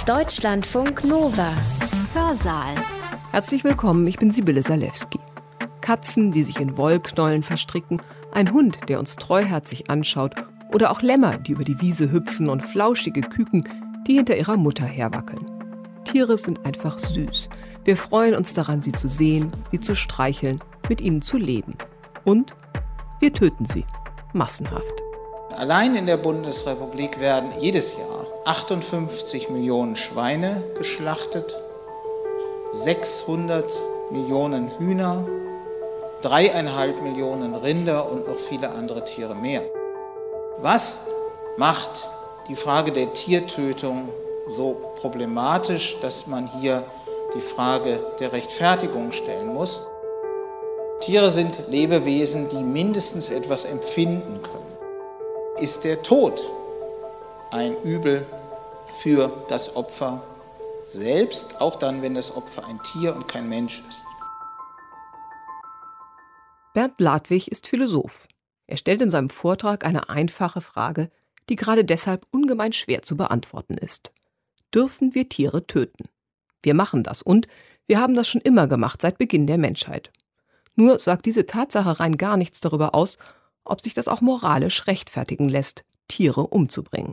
Deutschlandfunk Nova. Hörsaal. Herzlich willkommen, ich bin Sibylle Salewski. Katzen, die sich in Wollknäulen verstricken, ein Hund, der uns treuherzig anschaut oder auch Lämmer, die über die Wiese hüpfen und flauschige Küken, die hinter ihrer Mutter herwackeln. Tiere sind einfach süß. Wir freuen uns daran, sie zu sehen, sie zu streicheln, mit ihnen zu leben. Und wir töten sie. Massenhaft. Allein in der Bundesrepublik werden jedes Jahr 58 Millionen Schweine geschlachtet, 600 Millionen Hühner, 3,5 Millionen Rinder und noch viele andere Tiere mehr. Was macht die Frage der Tiertötung so problematisch, dass man hier die Frage der Rechtfertigung stellen muss? Tiere sind Lebewesen, die mindestens etwas empfinden können. Ist der Tod ein Übel für das Opfer selbst, auch dann, wenn das Opfer ein Tier und kein Mensch ist? Bernd Ladwig ist Philosoph. Er stellt in seinem Vortrag eine einfache Frage, die gerade deshalb ungemein schwer zu beantworten ist. Dürfen wir Tiere töten? Wir machen das und wir haben das schon immer gemacht, seit Beginn der Menschheit. Nur sagt diese Tatsache rein gar nichts darüber aus, ob sich das auch moralisch rechtfertigen lässt, Tiere umzubringen.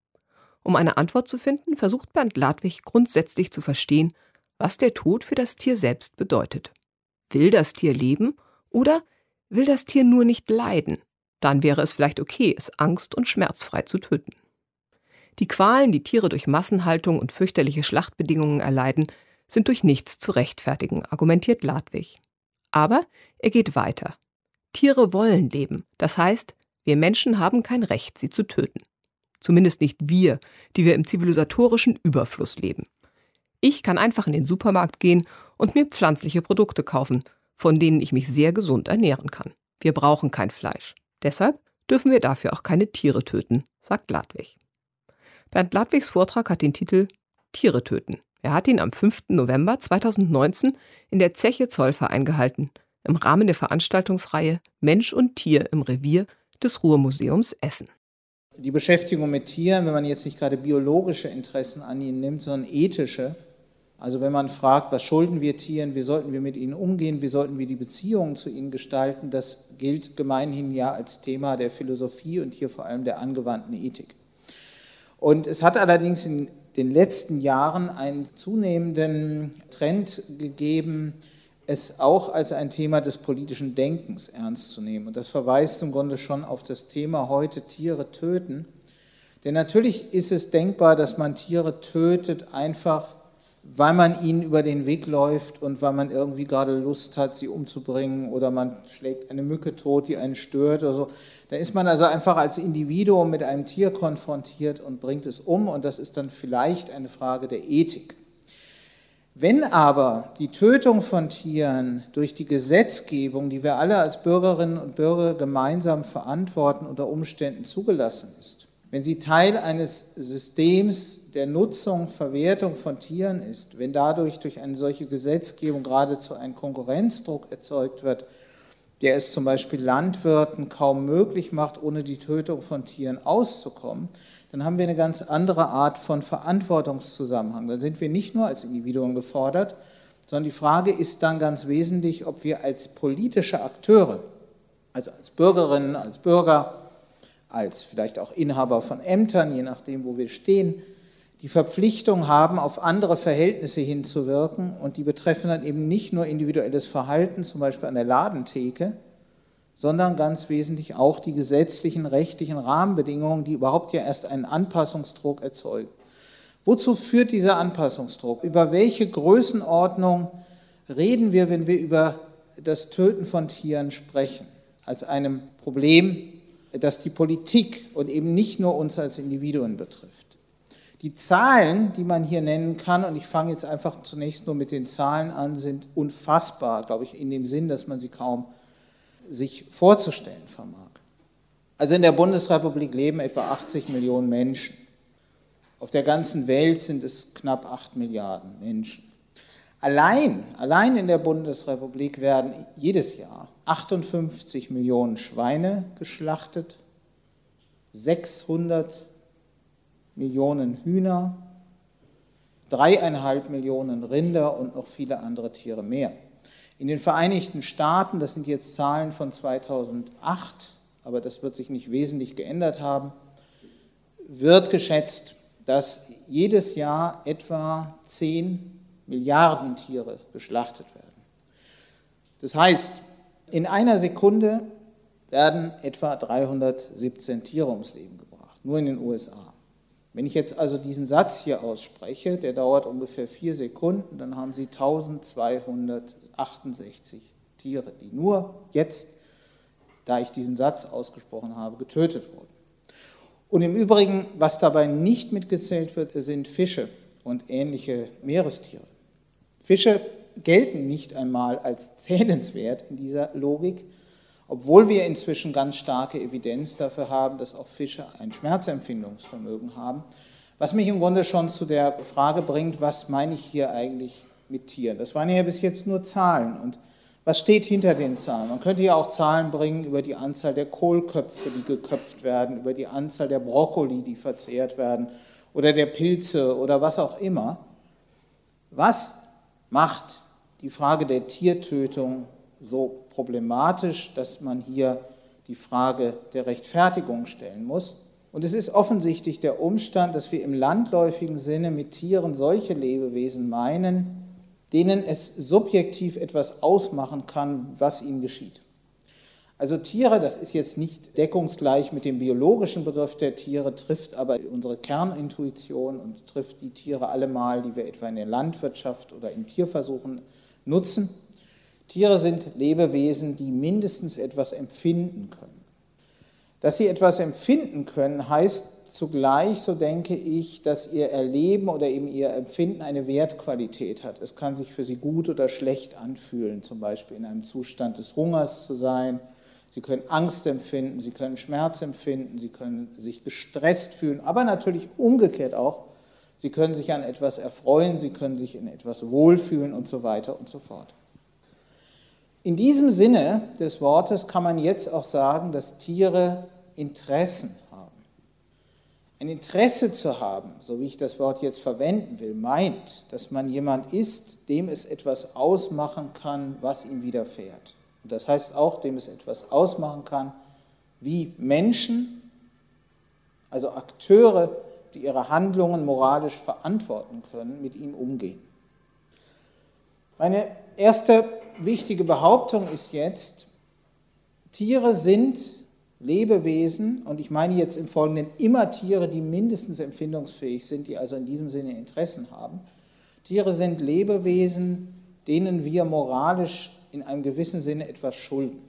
Um eine Antwort zu finden, versucht Bernd Ladwig grundsätzlich zu verstehen, was der Tod für das Tier selbst bedeutet. Will das Tier leben oder will das Tier nur nicht leiden? Dann wäre es vielleicht okay, es angst- und schmerzfrei zu töten. Die Qualen, die Tiere durch Massenhaltung und fürchterliche Schlachtbedingungen erleiden, sind durch nichts zu rechtfertigen, argumentiert Ladwig. Aber er geht weiter. Tiere wollen leben. Das heißt, wir Menschen haben kein Recht, sie zu töten. Zumindest nicht wir, die wir im zivilisatorischen Überfluss leben. Ich kann einfach in den Supermarkt gehen und mir pflanzliche Produkte kaufen, von denen ich mich sehr gesund ernähren kann. Wir brauchen kein Fleisch. Deshalb dürfen wir dafür auch keine Tiere töten, sagt Ladwig. Bernd Ladwigs Vortrag hat den Titel Tiere töten. Er hat ihn am 5. November 2019 in der Zeche Zollverein gehalten, im Rahmen der Veranstaltungsreihe Mensch und Tier im Revier des Ruhrmuseums Essen. Die Beschäftigung mit Tieren, wenn man jetzt nicht gerade biologische Interessen an ihnen nimmt, sondern ethische, also wenn man fragt, was schulden wir Tieren, wie sollten wir mit ihnen umgehen, wie sollten wir die Beziehungen zu ihnen gestalten, das gilt gemeinhin ja als Thema der Philosophie und hier vor allem der angewandten Ethik. Und es hat allerdings in den letzten Jahren einen zunehmenden Trend gegeben, es auch als ein Thema des politischen Denkens ernst zu nehmen. Und das verweist im Grunde schon auf das Thema heute Tiere töten. Denn natürlich ist es denkbar, dass man Tiere tötet, einfach weil man ihnen über den Weg läuft und weil man irgendwie gerade Lust hat, sie umzubringen, oder man schlägt eine Mücke tot, die einen stört oder so. Da ist man also einfach als Individuum mit einem Tier konfrontiert und bringt es um, und das ist dann vielleicht eine Frage der Ethik. Wenn aber die Tötung von Tieren durch die Gesetzgebung, die wir alle als Bürgerinnen und Bürger gemeinsam verantworten, unter Umständen zugelassen ist, wenn sie Teil eines Systems der Nutzung, Verwertung von Tieren ist, wenn dadurch durch eine solche Gesetzgebung geradezu ein Konkurrenzdruck erzeugt wird, der es zum Beispiel Landwirten kaum möglich macht, ohne die Tötung von Tieren auszukommen, dann haben wir eine ganz andere Art von Verantwortungszusammenhang. Dann sind wir nicht nur als Individuen gefordert, sondern die Frage ist dann ganz wesentlich, ob wir als politische Akteure, also als Bürgerinnen, als Bürger, als vielleicht auch Inhaber von Ämtern, je nachdem, wo wir stehen, die Verpflichtung haben, auf andere Verhältnisse hinzuwirken, und die betreffen dann eben nicht nur individuelles Verhalten, zum Beispiel an der Ladentheke, sondern ganz wesentlich auch die gesetzlichen, rechtlichen Rahmenbedingungen, die überhaupt ja erst einen Anpassungsdruck erzeugen. Wozu führt dieser Anpassungsdruck? Über welche Größenordnung reden wir, wenn wir über das Töten von Tieren sprechen? Als einem Problem, das die Politik und eben nicht nur uns als Individuen betrifft. Die Zahlen, die man hier nennen kann, und ich fange jetzt einfach zunächst nur mit den Zahlen an, sind unfassbar, glaube ich, in dem Sinn, dass man sie kaum sich vorzustellen vermag. Also in der Bundesrepublik leben etwa 80 Millionen Menschen. Auf der ganzen Welt sind es knapp 8 Milliarden Menschen. Allein in der Bundesrepublik werden jedes Jahr 58 Millionen Schweine geschlachtet, 600 Millionen Hühner, 3,5 Millionen Rinder und noch viele andere Tiere mehr. In den Vereinigten Staaten, das sind jetzt Zahlen von 2008, aber das wird sich nicht wesentlich geändert haben, wird geschätzt, dass jedes Jahr etwa 10 Milliarden Tiere geschlachtet werden. Das heißt, in einer Sekunde werden etwa 317 Tiere ums Leben gebracht, nur in den USA. Wenn ich jetzt also diesen Satz hier ausspreche, der dauert ungefähr 4 Sekunden, dann haben Sie 1268 Tiere, die nur jetzt, da ich diesen Satz ausgesprochen habe, getötet wurden. Und im Übrigen, was dabei nicht mitgezählt wird, sind Fische und ähnliche Meerestiere. Fische gelten nicht einmal als zählenswert in dieser Logik, obwohl wir inzwischen ganz starke Evidenz dafür haben, dass auch Fische ein Schmerzempfindungsvermögen haben, was mich im Grunde schon zu der Frage bringt, was meine ich hier eigentlich mit Tieren? Das waren ja bis jetzt nur Zahlen. Und was steht hinter den Zahlen? Man könnte ja auch Zahlen bringen über die Anzahl der Kohlköpfe, die geköpft werden, über die Anzahl der Brokkoli, die verzehrt werden, oder der Pilze oder was auch immer. Was macht die Frage der Tiertötung so problematisch, dass man hier die Frage der Rechtfertigung stellen muss? Und es ist offensichtlich der Umstand, dass wir im landläufigen Sinne mit Tieren solche Lebewesen meinen, denen es subjektiv etwas ausmachen kann, was ihnen geschieht. Also Tiere, das ist jetzt nicht deckungsgleich mit dem biologischen Begriff der Tiere, trifft aber unsere Kernintuition und trifft die Tiere allemal, die wir etwa in der Landwirtschaft oder in Tierversuchen nutzen. Tiere sind Lebewesen, die mindestens etwas empfinden können. Dass sie etwas empfinden können, heißt zugleich, so denke ich, dass ihr Erleben oder eben ihr Empfinden eine Wertqualität hat. Es kann sich für sie gut oder schlecht anfühlen, zum Beispiel in einem Zustand des Hungers zu sein. Sie können Angst empfinden, sie können Schmerz empfinden, sie können sich gestresst fühlen, aber natürlich umgekehrt auch. Sie können sich an etwas erfreuen, sie können sich in etwas wohlfühlen und so weiter und so fort. In diesem Sinne des Wortes kann man jetzt auch sagen, dass Tiere Interessen haben. Ein Interesse zu haben, so wie ich das Wort jetzt verwenden will, meint, dass man jemand ist, dem es etwas ausmachen kann, was ihm widerfährt. Und das heißt auch, dem es etwas ausmachen kann, wie Menschen, also Akteure, die ihre Handlungen moralisch verantworten können, mit ihm umgehen. Meine erste wichtige Behauptung ist jetzt, Tiere sind Lebewesen, und ich meine jetzt im Folgenden immer Tiere, die mindestens empfindungsfähig sind, die also in diesem Sinne Interessen haben. Tiere sind Lebewesen, denen wir moralisch in einem gewissen Sinne etwas schulden.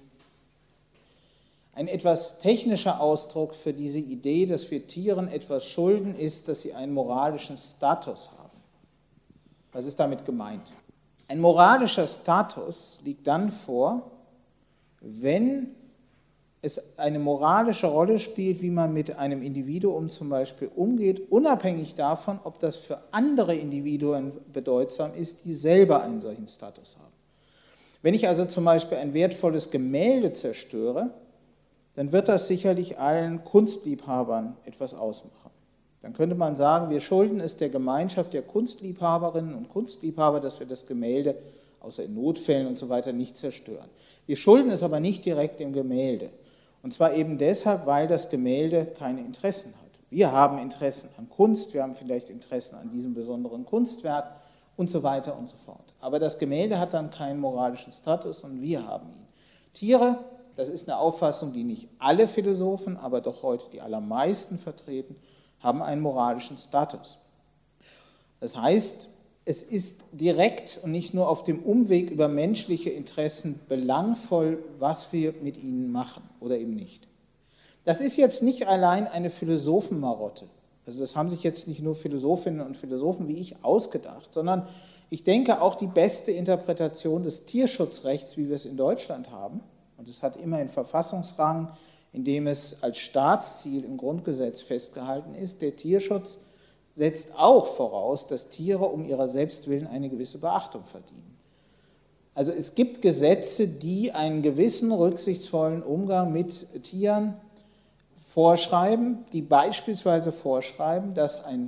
Ein etwas technischer Ausdruck für diese Idee, dass wir Tieren etwas schulden, ist, dass sie einen moralischen Status haben. Was ist damit gemeint? Ein moralischer Status liegt dann vor, wenn es eine moralische Rolle spielt, wie man mit einem Individuum zum Beispiel umgeht, unabhängig davon, ob das für andere Individuen bedeutsam ist, die selber einen solchen Status haben. Wenn ich also zum Beispiel ein wertvolles Gemälde zerstöre, dann wird das sicherlich allen Kunstliebhabern etwas ausmachen. Dann könnte man sagen, wir schulden es der Gemeinschaft der Kunstliebhaberinnen und Kunstliebhaber, dass wir das Gemälde, außer in Notfällen und so weiter, nicht zerstören. Wir schulden es aber nicht direkt dem Gemälde. Und zwar eben deshalb, weil das Gemälde keine Interessen hat. Wir haben Interessen an Kunst, wir haben vielleicht Interessen an diesem besonderen Kunstwerk und so weiter und so fort. Aber das Gemälde hat dann keinen moralischen Status und wir haben ihn. Tiere, das ist eine Auffassung, die nicht alle Philosophen, aber doch heute die allermeisten vertreten, haben einen moralischen Status. Das heißt, es ist direkt und nicht nur auf dem Umweg über menschliche Interessen belangvoll, was wir mit ihnen machen oder eben nicht. Das ist jetzt nicht allein eine Philosophenmarotte. Also das haben sich jetzt nicht nur Philosophinnen und Philosophen wie ich ausgedacht, sondern ich denke auch die beste Interpretation des Tierschutzrechts, wie wir es in Deutschland haben, und es hat immerhin Verfassungsrang, in dem es als Staatsziel im Grundgesetz festgehalten ist, der Tierschutz setzt auch voraus, dass Tiere um ihrer selbst willen eine gewisse Beachtung verdienen. Also es gibt Gesetze, die einen gewissen rücksichtsvollen Umgang mit Tieren vorschreiben, die beispielsweise vorschreiben, dass ein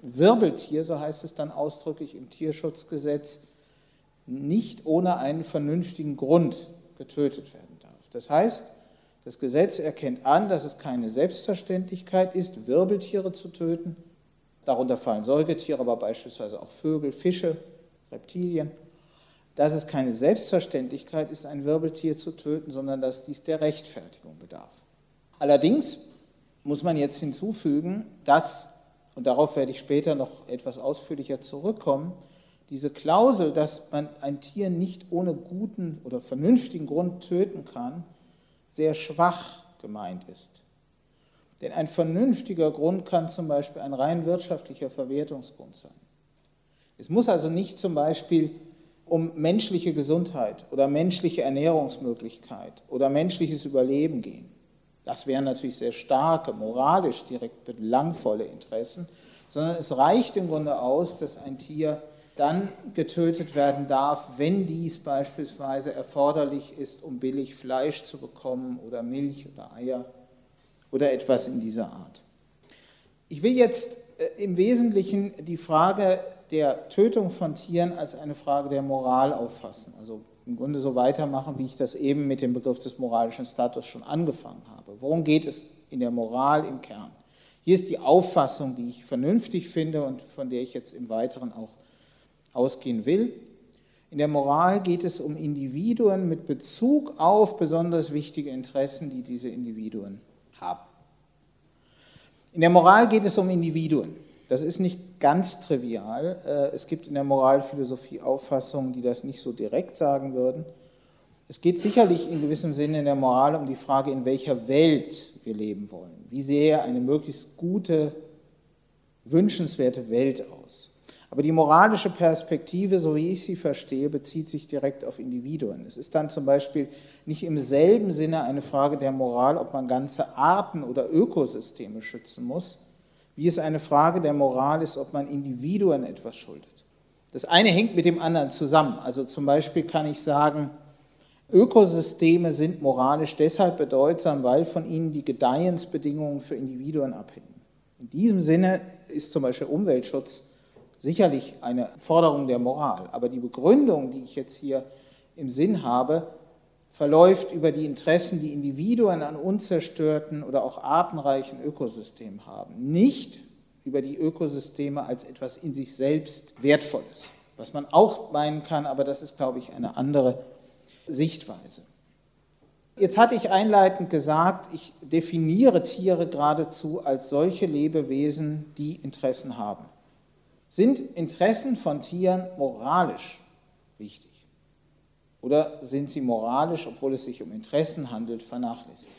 Wirbeltier, so heißt es dann ausdrücklich im Tierschutzgesetz, nicht ohne einen vernünftigen Grund getötet werden darf. Das heißt, das Gesetz erkennt an, dass es keine Selbstverständlichkeit ist, Wirbeltiere zu töten. Darunter fallen Säugetiere, aber beispielsweise auch Vögel, Fische, Reptilien. Dass es keine Selbstverständlichkeit ist, ein Wirbeltier zu töten, sondern dass dies der Rechtfertigung bedarf. Allerdings muss man jetzt hinzufügen, dass, und darauf werde ich später noch etwas ausführlicher zurückkommen, diese Klausel, dass man ein Tier nicht ohne guten oder vernünftigen Grund töten kann, sehr schwach gemeint ist. Denn ein vernünftiger Grund kann zum Beispiel ein rein wirtschaftlicher Verwertungsgrund sein. Es muss also nicht zum Beispiel um menschliche Gesundheit oder menschliche Ernährungsmöglichkeit oder menschliches Überleben gehen. Das wären natürlich sehr starke, moralisch direkt belangvolle Interessen, sondern es reicht im Grunde aus, dass ein Tier dann getötet werden darf, wenn dies beispielsweise erforderlich ist, um billig Fleisch zu bekommen oder Milch oder Eier oder etwas in dieser Art. Ich will jetzt im Wesentlichen die Frage der Tötung von Tieren als eine Frage der Moral auffassen, also im Grunde so weitermachen, wie ich das eben mit dem Begriff des moralischen Status schon angefangen habe. Worum geht es in der Moral im Kern? Hier ist die Auffassung, die ich vernünftig finde und von der ich jetzt im Weiteren auch ausgehen will. In der Moral geht es um Individuen mit Bezug auf besonders wichtige Interessen, die diese Individuen haben. In der Moral geht es um Individuen. Das ist nicht ganz trivial. Es gibt in der Moralphilosophie Auffassungen, die das nicht so direkt sagen würden. Es geht sicherlich in gewissem Sinne in der Moral um die Frage, in welcher Welt wir leben wollen. Wie sähe eine möglichst gute, wünschenswerte Welt aus? Aber die moralische Perspektive, so wie ich sie verstehe, bezieht sich direkt auf Individuen. Es ist dann zum Beispiel nicht im selben Sinne eine Frage der Moral, ob man ganze Arten oder Ökosysteme schützen muss, wie es eine Frage der Moral ist, ob man Individuen etwas schuldet. Das eine hängt mit dem anderen zusammen. Also zum Beispiel kann ich sagen, Ökosysteme sind moralisch deshalb bedeutsam, weil von ihnen die Gedeihensbedingungen für Individuen abhängen. In diesem Sinne ist zum Beispiel Umweltschutz sicherlich eine Forderung der Moral, aber die Begründung, die ich jetzt hier im Sinn habe, verläuft über die Interessen, die Individuen an unzerstörten oder auch artenreichen Ökosystemen haben, nicht über die Ökosysteme als etwas in sich selbst Wertvolles, was man auch meinen kann, aber das ist, glaube ich, eine andere Sichtweise. Jetzt hatte ich einleitend gesagt, ich definiere Tiere geradezu als solche Lebewesen, die Interessen haben. Sind Interessen von Tieren moralisch wichtig? Oder sind sie moralisch, obwohl es sich um Interessen handelt, vernachlässigbar?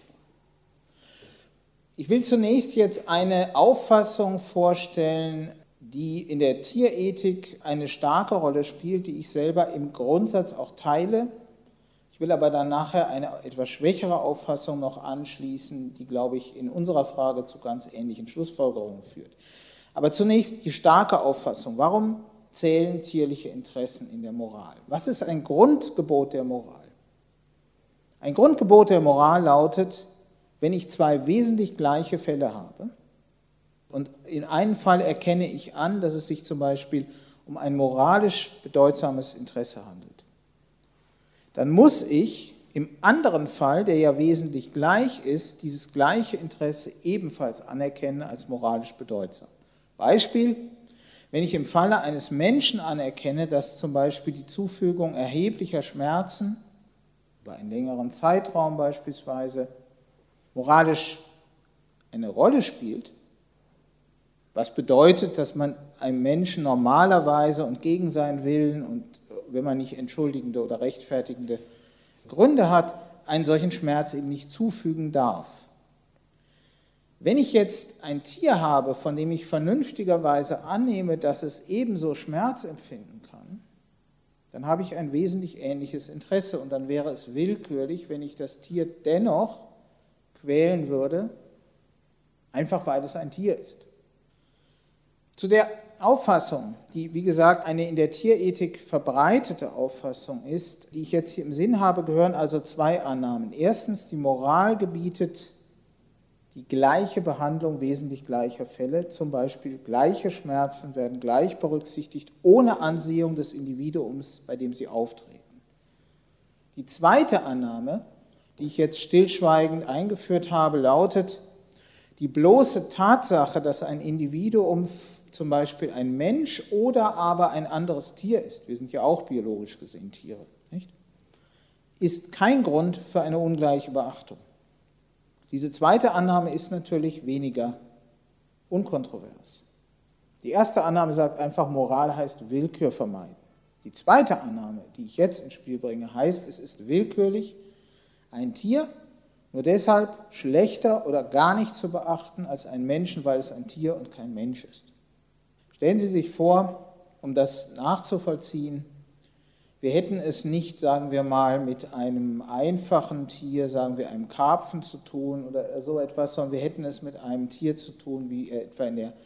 Ich will zunächst jetzt eine Auffassung vorstellen, die in der Tierethik eine starke Rolle spielt, die ich selber im Grundsatz auch teile. Ich will aber dann nachher eine etwas schwächere Auffassung noch anschließen, die, glaube ich, in unserer Frage zu ganz ähnlichen Schlussfolgerungen führt. Aber zunächst die starke Auffassung. Warum zählen tierliche Interessen in der Moral? Was ist ein Grundgebot der Moral? Ein Grundgebot der Moral lautet, wenn ich zwei wesentlich gleiche Fälle habe und in einem Fall erkenne ich an, dass es sich zum Beispiel um ein moralisch bedeutsames Interesse handelt, dann muss ich im anderen Fall, der ja wesentlich gleich ist, dieses gleiche Interesse ebenfalls anerkennen als moralisch bedeutsam. Beispiel, wenn ich im Falle eines Menschen anerkenne, dass zum Beispiel die Zufügung erheblicher Schmerzen über einen längeren Zeitraum beispielsweise moralisch eine Rolle spielt, was bedeutet, dass man einem Menschen normalerweise und gegen seinen Willen und wenn man nicht entschuldigende oder rechtfertigende Gründe hat, einen solchen Schmerz eben nicht zufügen darf. Wenn ich jetzt ein Tier habe, von dem ich vernünftigerweise annehme, dass es ebenso Schmerz empfinden kann, dann habe ich ein wesentlich ähnliches Interesse und dann wäre es willkürlich, wenn ich das Tier dennoch quälen würde, einfach weil es ein Tier ist. Zu der Auffassung, die wie gesagt eine in der Tierethik verbreitete Auffassung ist, die ich jetzt hier im Sinn habe, gehören also zwei Annahmen. Erstens, die Moral gebietet, die gleiche Behandlung wesentlich gleicher Fälle, zum Beispiel gleiche Schmerzen werden gleich berücksichtigt, ohne Ansehung des Individuums, bei dem sie auftreten. Die zweite Annahme, die ich jetzt stillschweigend eingeführt habe, lautet, die bloße Tatsache, dass ein Individuum zum Beispiel ein Mensch oder aber ein anderes Tier ist, wir sind ja auch biologisch gesehen Tiere, nicht? Ist kein Grund für eine ungleiche Beachtung. Diese zweite Annahme ist natürlich weniger unkontrovers. Die erste Annahme sagt einfach, Moral heißt Willkür vermeiden. Die zweite Annahme, die ich jetzt ins Spiel bringe, heißt, es ist willkürlich, ein Tier nur deshalb schlechter oder gar nicht zu beachten als einen Menschen, weil es ein Tier und kein Mensch ist. Stellen Sie sich vor, um das nachzuvollziehen, wir hätten es nicht, sagen wir mal, mit einem einfachen Tier, sagen wir einem Karpfen zu tun oder so etwas, sondern wir hätten es mit einem Tier zu tun, wie etwa in der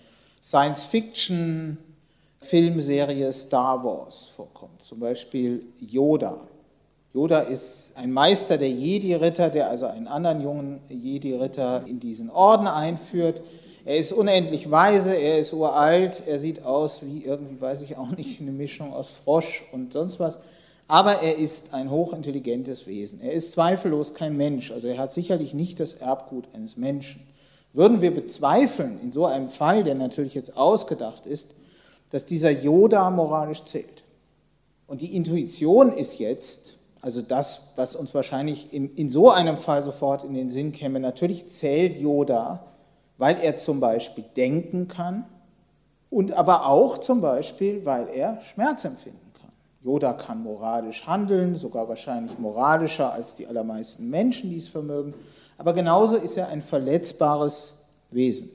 Science-Fiction-Filmserie Star Wars vorkommt, zum Beispiel Yoda. Yoda ist ein Meister der Jedi-Ritter, der also einen anderen jungen Jedi-Ritter in diesen Orden einführt. Er ist unendlich weise, er ist uralt, er sieht aus wie irgendwie, weiß ich auch nicht, eine Mischung aus Frosch und sonst was. Aber er ist ein hochintelligentes Wesen. Er ist zweifellos kein Mensch, also er hat sicherlich nicht das Erbgut eines Menschen. Würden wir bezweifeln, in so einem Fall, der natürlich jetzt ausgedacht ist, dass dieser Yoda moralisch zählt? Und die Intuition ist jetzt, also das, was uns wahrscheinlich in so einem Fall sofort in den Sinn käme, natürlich zählt Yoda, weil er zum Beispiel denken kann und aber auch zum Beispiel, weil er Schmerz empfinden kann. Yoda kann moralisch handeln, sogar wahrscheinlich moralischer als die allermeisten Menschen, die es vermögen, aber genauso ist er ein verletzbares Wesen.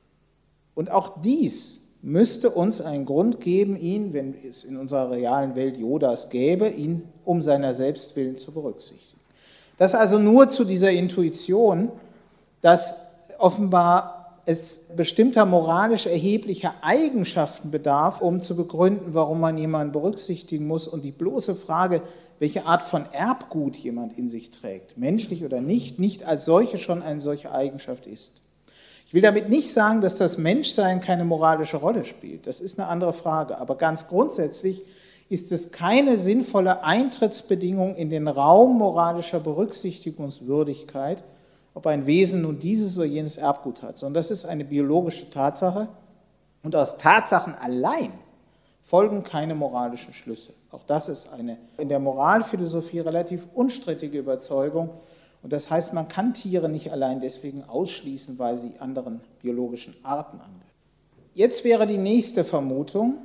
Und auch dies müsste uns einen Grund geben, ihn, wenn es in unserer realen Welt Yodas gäbe, ihn um seiner selbst willen zu berücksichtigen. Das also nur zu dieser Intuition, dass offenbar es bestimmter moralisch erheblicher Eigenschaften bedarf, um zu begründen, warum man jemanden berücksichtigen muss. Und die bloße Frage, welche Art von Erbgut jemand in sich trägt, menschlich oder nicht als solche schon eine solche Eigenschaft ist. Ich will damit nicht sagen, dass das Menschsein keine moralische Rolle spielt. Das ist eine andere Frage. Aber ganz grundsätzlich ist es keine sinnvolle Eintrittsbedingung in den Raum moralischer Berücksichtigungswürdigkeit, ob ein Wesen nun dieses oder jenes Erbgut hat, sondern das ist eine biologische Tatsache und aus Tatsachen allein folgen keine moralischen Schlüsse. Auch das ist eine in der Moralphilosophie relativ unstrittige Überzeugung und das heißt, man kann Tiere nicht allein deswegen ausschließen, weil sie anderen biologischen Arten angehören. Jetzt wäre die nächste Vermutung,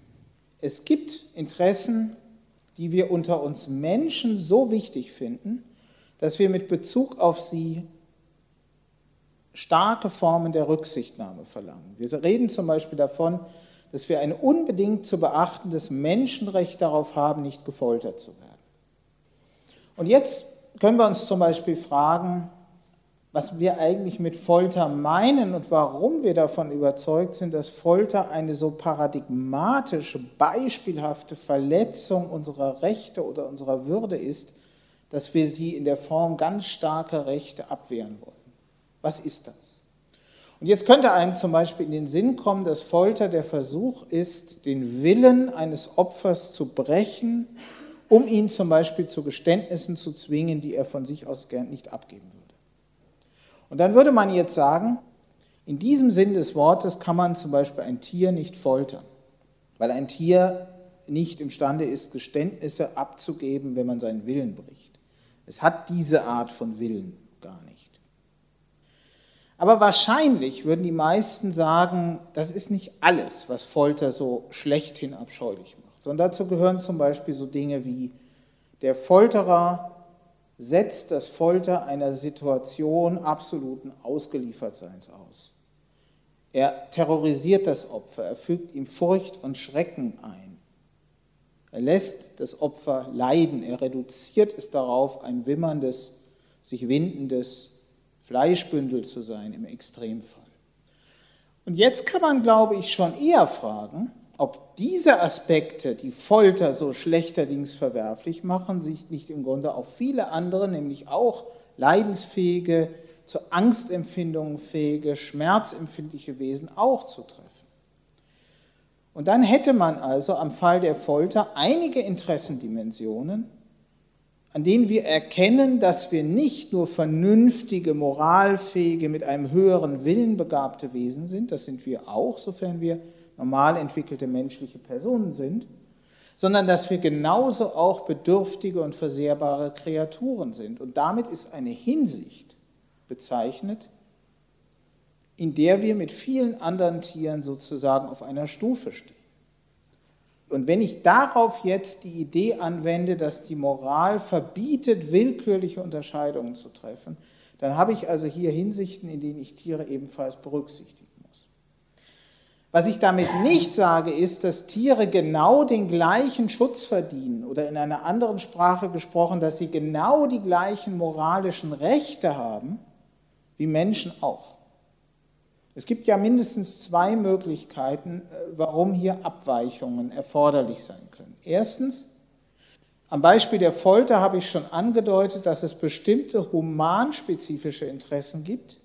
es gibt Interessen, die wir unter uns Menschen so wichtig finden, dass wir mit Bezug auf sie starke Formen der Rücksichtnahme verlangen. Wir reden zum Beispiel davon, dass wir ein unbedingt zu beachtendes Menschenrecht darauf haben, nicht gefoltert zu werden. Und jetzt können wir uns zum Beispiel fragen, was wir eigentlich mit Folter meinen und warum wir davon überzeugt sind, dass Folter eine so paradigmatische, beispielhafte Verletzung unserer Rechte oder unserer Würde ist, dass wir sie in der Form ganz starker Rechte abwehren wollen. Was ist das? Und jetzt könnte einem zum Beispiel in den Sinn kommen, dass Folter der Versuch ist, den Willen eines Opfers zu brechen, um ihn zum Beispiel zu Geständnissen zu zwingen, die er von sich aus gern nicht abgeben würde. Und dann würde man jetzt sagen, in diesem Sinn des Wortes kann man zum Beispiel ein Tier nicht foltern, weil ein Tier nicht imstande ist, Geständnisse abzugeben, wenn man seinen Willen bricht. Es hat diese Art von Willen gar nicht. Aber wahrscheinlich würden die meisten sagen, das ist nicht alles, was Folter so schlechthin abscheulich macht, sondern dazu gehören zum Beispiel so Dinge wie, der Folterer setzt das Folter einer Situation absoluten Ausgeliefertseins aus. Er terrorisiert das Opfer, er fügt ihm Furcht und Schrecken ein. Er lässt das Opfer leiden, er reduziert es darauf, ein wimmerndes, sich windendes Fleischbündel zu sein im Extremfall. Und jetzt kann man, glaube ich, schon eher fragen, ob diese Aspekte, die Folter so schlechterdings verwerflich machen, sich nicht im Grunde auf viele andere, nämlich auch leidensfähige, zu Angstempfindungen fähige, schmerzempfindliche Wesen auch zu treffen. Und dann hätte man also am Fall der Folter einige Interessendimensionen, an denen wir erkennen, dass wir nicht nur vernünftige, moralfähige, mit einem höheren Willen begabte Wesen sind, das sind wir auch, sofern wir normal entwickelte menschliche Personen sind, sondern dass wir genauso auch bedürftige und versehrbare Kreaturen sind. Und damit ist eine Hinsicht bezeichnet, in der wir mit vielen anderen Tieren sozusagen auf einer Stufe stehen. Und wenn ich darauf jetzt die Idee anwende, dass die Moral verbietet, willkürliche Unterscheidungen zu treffen, dann habe ich also hier Hinsichten, in denen ich Tiere ebenfalls berücksichtigen muss. Was ich damit nicht sage, ist, dass Tiere genau den gleichen Schutz verdienen oder in einer anderen Sprache gesprochen, dass sie genau die gleichen moralischen Rechte haben wie Menschen auch. Es gibt ja mindestens zwei Möglichkeiten, warum hier Abweichungen erforderlich sein können. Erstens, am Beispiel der Folter habe ich schon angedeutet, dass es bestimmte humanspezifische Interessen gibt,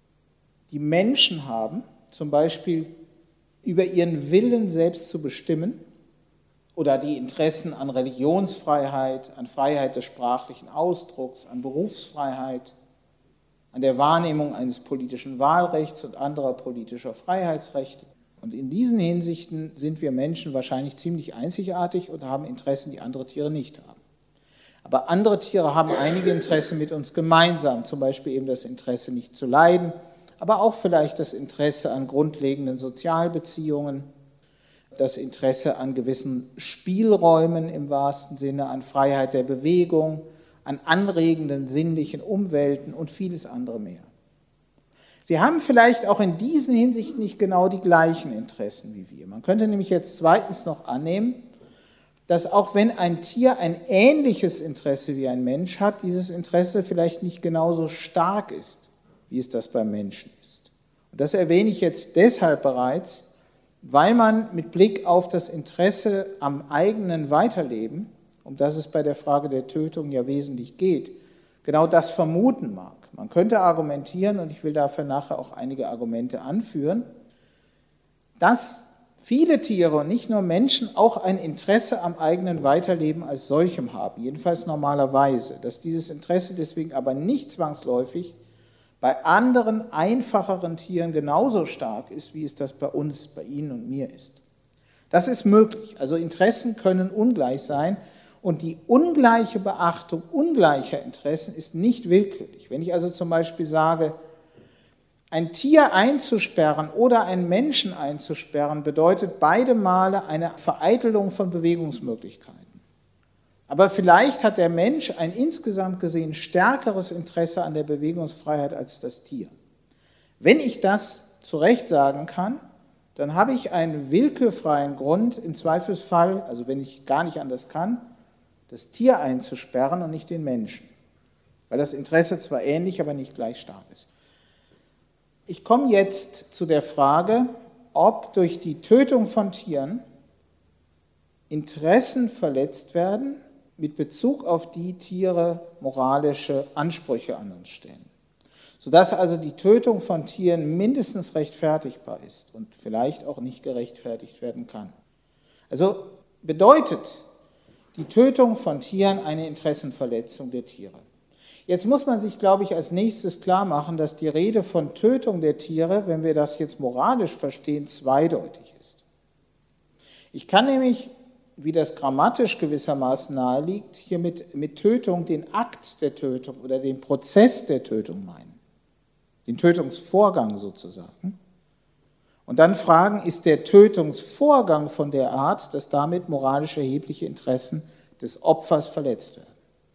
die Menschen haben, zum Beispiel über ihren Willen selbst zu bestimmen oder die Interessen an Religionsfreiheit, an Freiheit des sprachlichen Ausdrucks, an Berufsfreiheit, an der Wahrnehmung eines politischen Wahlrechts und anderer politischer Freiheitsrechte. Und in diesen Hinsichten sind wir Menschen wahrscheinlich ziemlich einzigartig und haben Interessen, die andere Tiere nicht haben. Aber andere Tiere haben einige Interessen mit uns gemeinsam, zum Beispiel eben das Interesse, nicht zu leiden, aber auch vielleicht das Interesse an grundlegenden Sozialbeziehungen, das Interesse an gewissen Spielräumen im wahrsten Sinne, an Freiheit der Bewegung, an anregenden sinnlichen Umwelten und vieles andere mehr. Sie haben vielleicht auch in diesen Hinsichten nicht genau die gleichen Interessen wie wir. Man könnte nämlich jetzt zweitens noch annehmen, dass auch wenn ein Tier ein ähnliches Interesse wie ein Mensch hat, dieses Interesse vielleicht nicht genauso stark ist, wie es das beim Menschen ist. Und das erwähne ich jetzt deshalb bereits, weil man mit Blick auf das Interesse am eigenen Weiterleben, um das es bei der Frage der Tötung ja wesentlich geht, genau das vermuten mag. Man könnte argumentieren, und ich will dafür nachher auch einige Argumente anführen, dass viele Tiere und nicht nur Menschen auch ein Interesse am eigenen Weiterleben als solchem haben, jedenfalls normalerweise, dass dieses Interesse deswegen aber nicht zwangsläufig bei anderen, einfacheren Tieren genauso stark ist, wie es das bei uns, bei Ihnen und mir ist. Das ist möglich. Also Interessen können ungleich sein. Und die ungleiche Beachtung ungleicher Interessen ist nicht willkürlich. Wenn ich also zum Beispiel sage, ein Tier einzusperren oder einen Menschen einzusperren, bedeutet beide Male eine Vereitelung von Bewegungsmöglichkeiten. Aber vielleicht hat der Mensch ein insgesamt gesehen stärkeres Interesse an der Bewegungsfreiheit als das Tier. Wenn ich das zu Recht sagen kann, dann habe ich einen willkürfreien Grund, im Zweifelsfall, also wenn ich gar nicht anders kann, das Tier einzusperren und nicht den Menschen, weil das Interesse zwar ähnlich, aber nicht gleich stark ist. Ich komme jetzt zu der Frage, ob durch die Tötung von Tieren Interessen verletzt werden, mit Bezug auf die Tiere moralische Ansprüche an uns stellen. Sodass also die Tötung von Tieren mindestens rechtfertigbar ist und vielleicht auch nicht gerechtfertigt werden kann. Also bedeutet die Tötung von Tieren eine Interessenverletzung der Tiere. Jetzt muss man sich, glaube ich, als nächstes klar machen, dass die Rede von Tötung der Tiere, wenn wir das jetzt moralisch verstehen, zweideutig ist. Ich kann nämlich, wie das grammatisch gewissermaßen naheliegt, hier mit Tötung den Akt der Tötung oder den Prozess der Tötung meinen, den Tötungsvorgang sozusagen. Und dann fragen, ist der Tötungsvorgang von der Art, dass damit moralisch erhebliche Interessen des Opfers verletzt werden?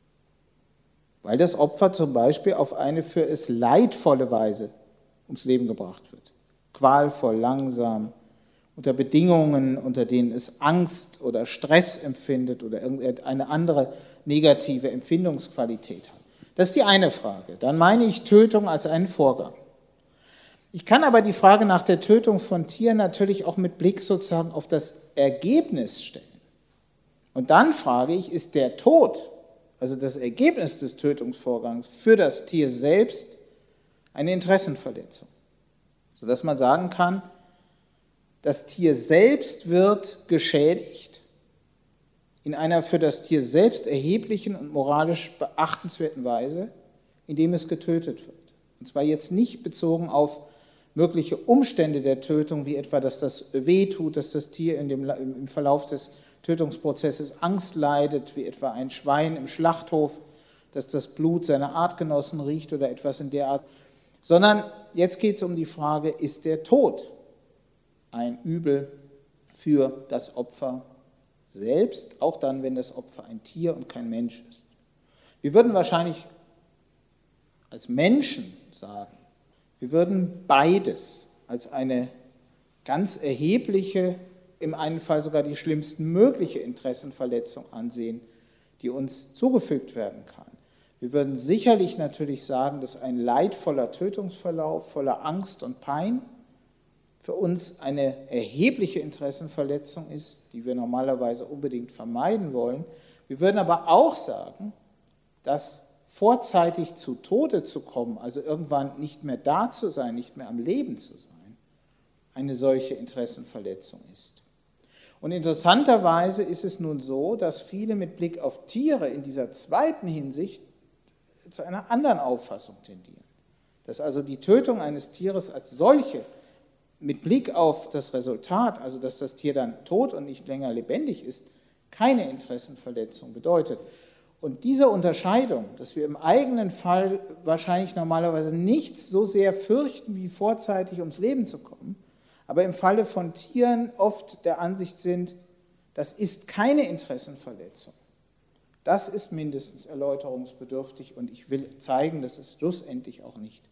Weil das Opfer zum Beispiel auf eine für es leidvolle Weise ums Leben gebracht wird. Qualvoll, langsam, unter Bedingungen, unter denen es Angst oder Stress empfindet oder irgendeine andere negative Empfindungsqualität hat. Das ist die eine Frage. Dann meine ich Tötung als einen Vorgang. Ich kann aber die Frage nach der Tötung von Tieren natürlich auch mit Blick sozusagen auf das Ergebnis stellen. Und dann frage ich, ist der Tod, also das Ergebnis des Tötungsvorgangs für das Tier selbst, eine Interessenverletzung, sodass man sagen kann, das Tier selbst wird geschädigt in einer für das Tier selbst erheblichen und moralisch beachtenswerten Weise, indem es getötet wird. Und zwar jetzt nicht bezogen auf mögliche Umstände der Tötung, wie etwa, dass das wehtut, dass das Tier im Verlauf des Tötungsprozesses Angst leidet, wie etwa ein Schwein im Schlachthof, dass das Blut seiner Artgenossen riecht oder etwas in der Art, sondern jetzt geht es um die Frage, ist der Tod ein Übel für das Opfer selbst, auch dann, wenn das Opfer ein Tier und kein Mensch ist. Wir würden wahrscheinlich als Menschen sagen, wir würden beides als eine ganz erhebliche, im einen Fall sogar die schlimmsten mögliche Interessenverletzung ansehen, die uns zugefügt werden kann. Wir würden sicherlich natürlich sagen, dass ein leidvoller Tötungsverlauf voller Angst und Pein für uns eine erhebliche Interessenverletzung ist, die wir normalerweise unbedingt vermeiden wollen. Wir würden aber auch sagen, dass vorzeitig zu Tode zu kommen, also irgendwann nicht mehr da zu sein, nicht mehr am Leben zu sein, eine solche Interessenverletzung ist. Und interessanterweise ist es nun so, dass viele mit Blick auf Tiere in dieser zweiten Hinsicht zu einer anderen Auffassung tendieren. Dass also die Tötung eines Tieres als solche mit Blick auf das Resultat, also dass das Tier dann tot und nicht länger lebendig ist, keine Interessenverletzung bedeutet. Und diese Unterscheidung, dass wir im eigenen Fall wahrscheinlich normalerweise nichts so sehr fürchten, wie vorzeitig ums Leben zu kommen, aber im Falle von Tieren oft der Ansicht sind, das ist keine Interessenverletzung. Das ist mindestens erläuterungsbedürftig und ich will zeigen, dass es schlussendlich auch nicht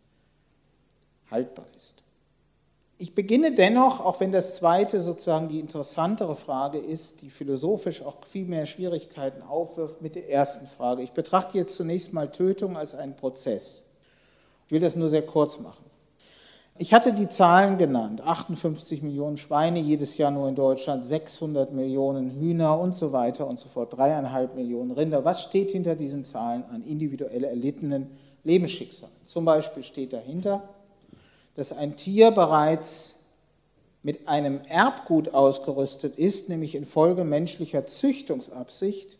haltbar ist. Ich beginne dennoch, auch wenn das zweite sozusagen die interessantere Frage ist, die philosophisch auch viel mehr Schwierigkeiten aufwirft, mit der ersten Frage. Ich betrachte jetzt zunächst mal Tötung als einen Prozess. Ich will das nur sehr kurz machen. Ich hatte die Zahlen genannt, 58 Millionen Schweine jedes Jahr nur in Deutschland, 600 Millionen Hühner und so weiter und so fort, 3,5 Millionen Rinder. Was steht hinter diesen Zahlen an individuell erlittenen Lebensschicksalen? Zum Beispiel steht dahinter, dass ein Tier bereits mit einem Erbgut ausgerüstet ist, nämlich infolge menschlicher Züchtungsabsicht,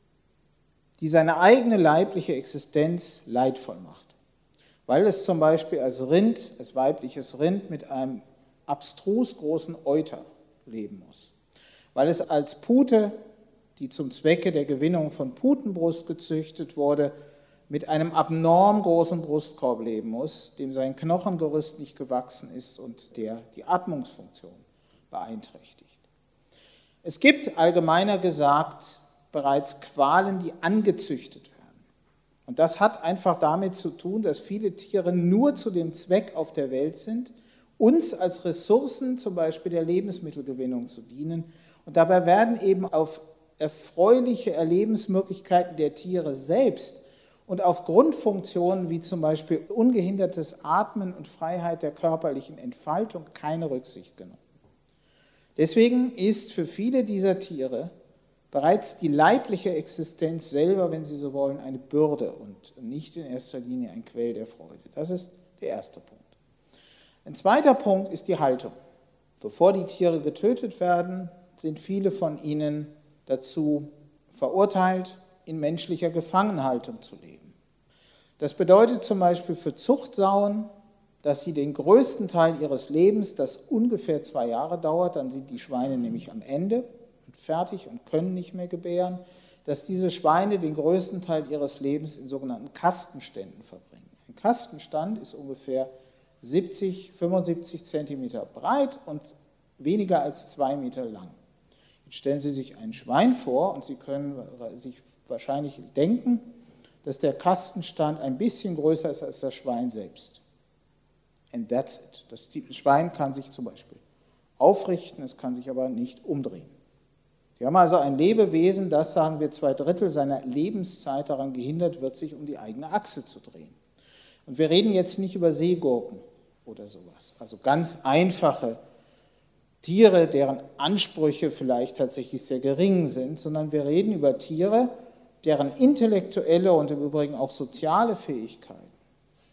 die seine eigene leibliche Existenz leidvoll macht. Weil es zum Beispiel als Rind, als weibliches Rind mit einem abstrus großen Euter leben muss. Weil es als Pute, die zum Zwecke der Gewinnung von Putenbrust gezüchtet wurde, mit einem abnorm großen Brustkorb leben muss, dem sein Knochengerüst nicht gewachsen ist und der die Atmungsfunktion beeinträchtigt. Es gibt, allgemeiner gesagt, bereits Qualen, die angezüchtet werden. Und das hat einfach damit zu tun, dass viele Tiere nur zu dem Zweck auf der Welt sind, uns als Ressourcen zum Beispiel der Lebensmittelgewinnung zu dienen. Und dabei werden eben auf erfreuliche Erlebensmöglichkeiten der Tiere selbst und auf Grundfunktionen wie zum Beispiel ungehindertes Atmen und Freiheit der körperlichen Entfaltung keine Rücksicht genommen. Deswegen ist für viele dieser Tiere bereits die leibliche Existenz selber, wenn Sie so wollen, eine Bürde und nicht in erster Linie ein Quell der Freude. Das ist der erste Punkt. Ein zweiter Punkt ist die Haltung. Bevor die Tiere getötet werden, sind viele von ihnen dazu verurteilt, in menschlicher Gefangenhaltung zu leben. Das bedeutet zum Beispiel für Zuchtsauen, dass sie den größten Teil ihres Lebens, das ungefähr 2 Jahre dauert, dann sind die Schweine nämlich am Ende und fertig und können nicht mehr gebären, dass diese Schweine den größten Teil ihres Lebens in sogenannten Kastenständen verbringen. Ein Kastenstand ist ungefähr 75 Zentimeter breit und weniger als 2 Meter lang. Jetzt stellen Sie sich ein Schwein vor und Sie können sich wahrscheinlich denken, dass der Kastenstand ein bisschen größer ist als das Schwein selbst. And that's it. Das Schwein kann sich zum Beispiel aufrichten, es kann sich aber nicht umdrehen. Sie haben also ein Lebewesen, das, sagen wir, 2/3 seiner Lebenszeit daran gehindert wird, sich um die eigene Achse zu drehen. Und wir reden jetzt nicht über Seegurken oder sowas, also ganz einfache Tiere, deren Ansprüche vielleicht tatsächlich sehr gering sind, sondern wir reden über Tiere, deren intellektuelle und im Übrigen auch soziale Fähigkeiten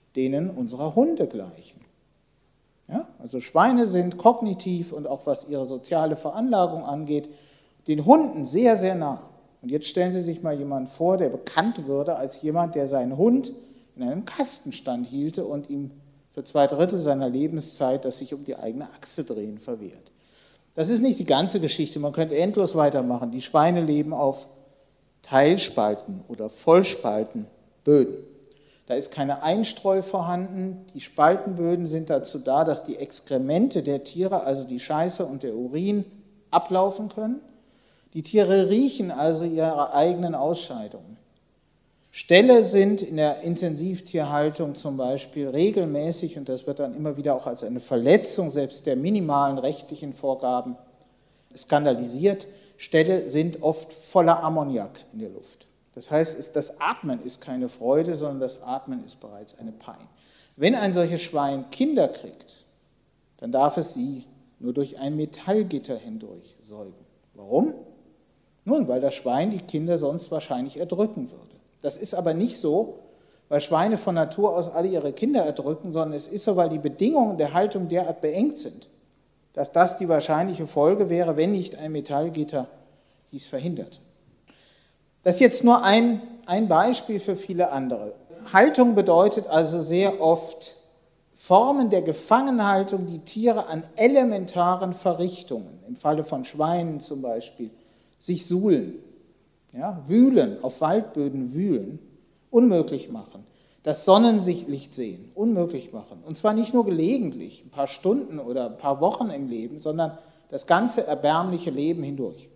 denen unserer Hunde gleichen. Ja? Also Schweine sind kognitiv und auch was ihre soziale Veranlagung angeht, den Hunden sehr, sehr nah. Und jetzt stellen Sie sich mal jemanden vor, der bekannt würde als jemand, der seinen Hund in einem Kastenstand hielte und ihm für 2/3 seiner Lebenszeit das sich um die eigene Achse drehen verwehrt. Das ist nicht die ganze Geschichte, man könnte endlos weitermachen. Die Schweine leben auf Teilspalten oder Vollspaltenböden. Da ist keine Einstreu vorhanden. Die Spaltenböden sind dazu da, dass die Exkremente der Tiere, also die Scheiße und der Urin, ablaufen können. Die Tiere riechen also ihre eigenen Ausscheidungen. Ställe sind in der Intensivtierhaltung zum Beispiel regelmäßig, und das wird dann immer wieder auch als eine Verletzung selbst der minimalen rechtlichen Vorgaben skandalisiert, Ställe sind oft voller Ammoniak in der Luft. Das heißt, das Atmen ist keine Freude, sondern das Atmen ist bereits eine Pein. Wenn ein solches Schwein Kinder kriegt, dann darf es sie nur durch ein Metallgitter hindurch säugen. Warum? Nun, weil das Schwein die Kinder sonst wahrscheinlich erdrücken würde. Das ist aber nicht so, weil Schweine von Natur aus alle ihre Kinder erdrücken, sondern es ist so, weil die Bedingungen der Haltung derart beengt sind, dass das die wahrscheinliche Folge wäre, wenn nicht ein Metallgitter dies verhindert. Das ist jetzt nur ein Beispiel für viele andere. Haltung bedeutet also sehr oft Formen der Gefangenhaltung, die Tiere an elementaren Verrichtungen, im Falle von Schweinen zum Beispiel, sich suhlen, ja, wühlen, auf Waldböden wühlen, unmöglich machen. Das Sonnenlicht sehen, unmöglich machen. Und zwar nicht nur gelegentlich, ein paar Stunden oder ein paar Wochen im Leben, sondern das ganze erbärmliche Leben hindurch.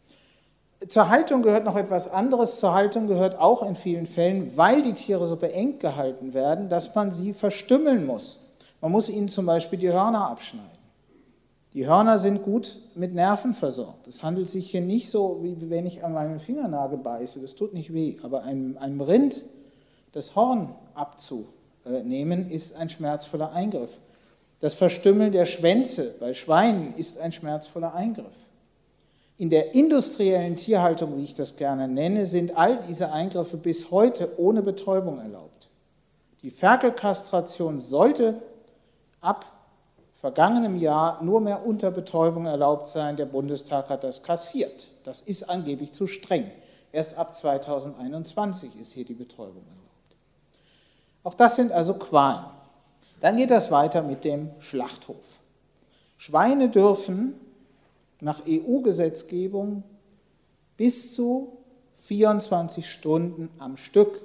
Zur Haltung gehört noch etwas anderes. Zur Haltung gehört auch in vielen Fällen, weil die Tiere so beengt gehalten werden, dass man sie verstümmeln muss. Man muss ihnen zum Beispiel die Hörner abschneiden. Die Hörner sind gut mit Nerven versorgt. Es handelt sich hier nicht so, wie wenn ich an meinen Fingernagel beiße. Das tut nicht weh. Aber einem Rind das Horn abzunehmen, ist ein schmerzvoller Eingriff. Das Verstümmeln der Schwänze bei Schweinen ist ein schmerzvoller Eingriff. In der industriellen Tierhaltung, wie ich das gerne nenne, sind all diese Eingriffe bis heute ohne Betäubung erlaubt. Die Ferkelkastration sollte ab vergangenem Jahr nur mehr unter Betäubung erlaubt sein. Der Bundestag hat das kassiert. Das ist angeblich zu streng. Erst ab 2021 ist hier die Betäubung erlaubt. Auch das sind also Qualen. Dann geht das weiter mit dem Schlachthof. Schweine dürfen nach EU-Gesetzgebung bis zu 24 Stunden am Stück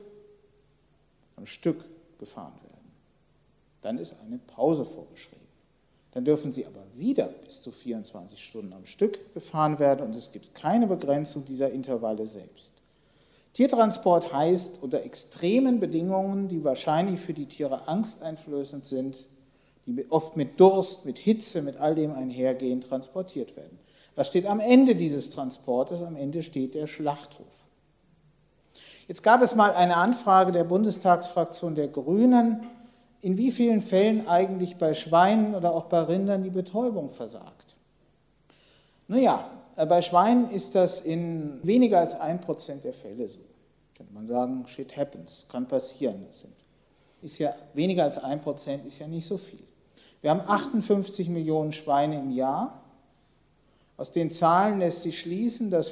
gefahren werden. Dann ist eine Pause vorgeschrieben. Dann dürfen sie aber wieder bis zu 24 Stunden am Stück gefahren werden und es gibt keine Begrenzung dieser Intervalle selbst. Tiertransport heißt, unter extremen Bedingungen, die wahrscheinlich für die Tiere angsteinflößend sind, die oft mit Durst, mit Hitze, mit all dem einhergehen, transportiert werden. Was steht am Ende dieses Transportes? Am Ende steht der Schlachthof. Jetzt gab es mal eine Anfrage der Bundestagsfraktion der Grünen, in wie vielen Fällen eigentlich bei Schweinen oder auch bei Rindern die Betäubung versagt. Naja, bei Schweinen ist das in weniger als 1% der Fälle so. Könnte man sagen, shit happens, kann passieren. Ist ja, weniger als 1% ist ja nicht so viel. Wir haben 58 Millionen Schweine im Jahr. Aus den Zahlen lässt sich schließen, dass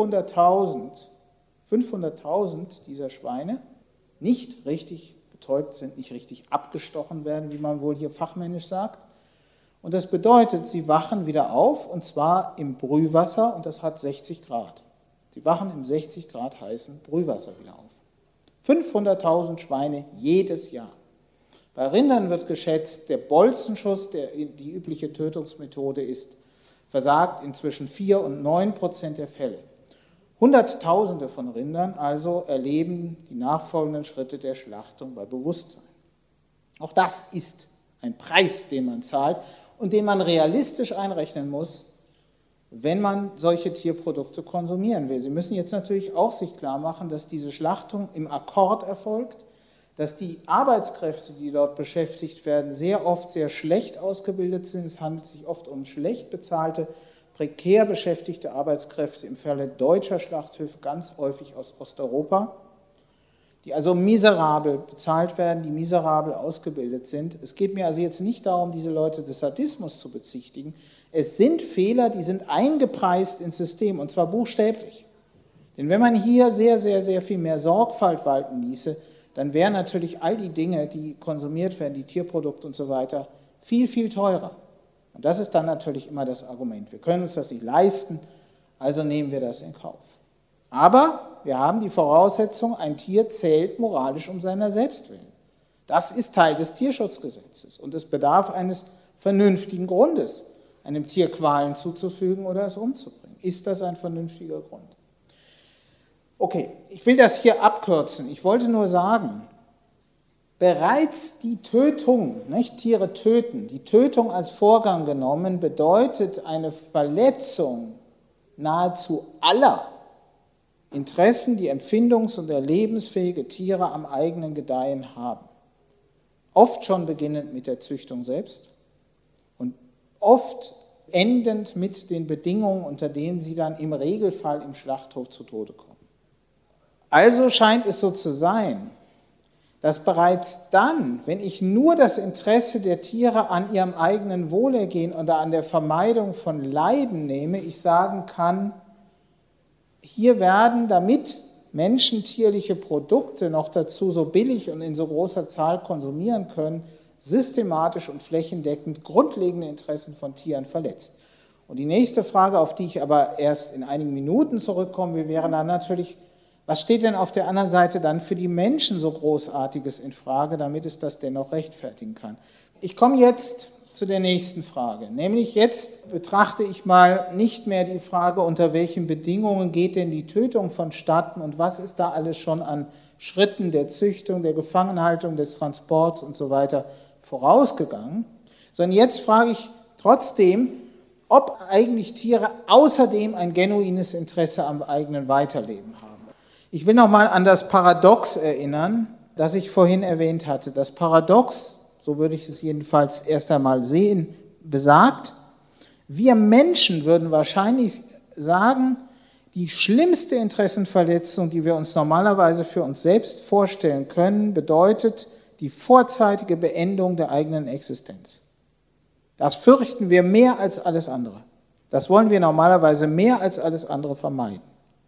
500.000 dieser Schweine nicht richtig betäubt sind, nicht richtig abgestochen werden, wie man wohl hier fachmännisch sagt. Und das bedeutet, sie wachen wieder auf, und zwar im Brühwasser, und das hat 60 Grad. Sie wachen im 60 Grad heißen Brühwasser wieder auf. 500.000 Schweine jedes Jahr. Bei Rindern wird geschätzt, der Bolzenschuss, die übliche Tötungsmethode ist, versagt in zwischen 4 und 9% der Fälle. Hunderttausende von Rindern also erleben die nachfolgenden Schritte der Schlachtung bei Bewusstsein. Auch das ist ein Preis, den man zahlt und den man realistisch einrechnen muss, wenn man solche Tierprodukte konsumieren will. Sie müssen jetzt natürlich auch sich klar machen, dass diese Schlachtung im Akkord erfolgt, dass die Arbeitskräfte, die dort beschäftigt werden, sehr oft sehr schlecht ausgebildet sind. Es handelt sich oft um schlecht bezahlte, prekär beschäftigte Arbeitskräfte, im Falle deutscher Schlachthöfe ganz häufig aus Osteuropa. die also miserabel bezahlt werden, die miserabel ausgebildet sind. Es geht mir also jetzt nicht darum, diese Leute des Sadismus zu bezichtigen. Es sind Fehler, die sind eingepreist ins System, und zwar buchstäblich. Denn wenn man hier sehr, sehr, sehr viel mehr Sorgfalt walten ließe, dann wären natürlich all die Dinge, die konsumiert werden, die Tierprodukte und so weiter, viel, viel teurer. Und das ist dann natürlich immer das Argument. Wir können uns das nicht leisten, also nehmen wir das in Kauf. Aber wir haben die Voraussetzung, ein Tier zählt moralisch um seiner selbst willen. Das ist Teil des Tierschutzgesetzes und es bedarf eines vernünftigen Grundes, einem Tier Qualen zuzufügen oder es umzubringen. Ist das ein vernünftiger Grund? Okay, ich will das hier abkürzen. Ich wollte nur sagen, bereits die Tötung, nicht Tiere töten, die Tötung als Vorgang genommen, bedeutet eine Verletzung nahezu aller Interessen, die empfindungs- und erlebensfähige Tiere am eigenen Gedeihen haben. Oft schon beginnend mit der Züchtung selbst und oft endend mit den Bedingungen, unter denen sie dann im Regelfall im Schlachthof zu Tode kommen. Also scheint es so zu sein, dass bereits dann, wenn ich nur das Interesse der Tiere an ihrem eigenen Wohlergehen oder an der Vermeidung von Leiden nehme, ich sagen kann, hier werden, damit Menschen tierliche Produkte noch dazu so billig und in so großer Zahl konsumieren können, systematisch und flächendeckend grundlegende Interessen von Tieren verletzt. Und die nächste Frage, auf die ich aber erst in einigen Minuten zurückkommen will, wäre dann natürlich, was steht denn auf der anderen Seite dann für die Menschen so Großartiges in Frage, damit es das dennoch rechtfertigen kann? Ich komme jetzt zu der nächsten Frage, nämlich jetzt betrachte ich mal nicht mehr die Frage, unter welchen Bedingungen geht denn die Tötung vonstatten und was ist da alles schon an Schritten der Züchtung, der Gefangenhaltung, des Transports und so weiter vorausgegangen, sondern jetzt frage ich trotzdem, ob eigentlich Tiere außerdem ein genuines Interesse am eigenen Weiterleben haben. Ich will noch mal an das Paradox erinnern, das ich vorhin erwähnt hatte. Das Paradox, so würde ich es jedenfalls erst einmal sehen, besagt, wir Menschen würden wahrscheinlich sagen, die schlimmste Interessenverletzung, die wir uns normalerweise für uns selbst vorstellen können, bedeutet die vorzeitige Beendung der eigenen Existenz. Das fürchten wir mehr als alles andere. Das wollen wir normalerweise mehr als alles andere vermeiden.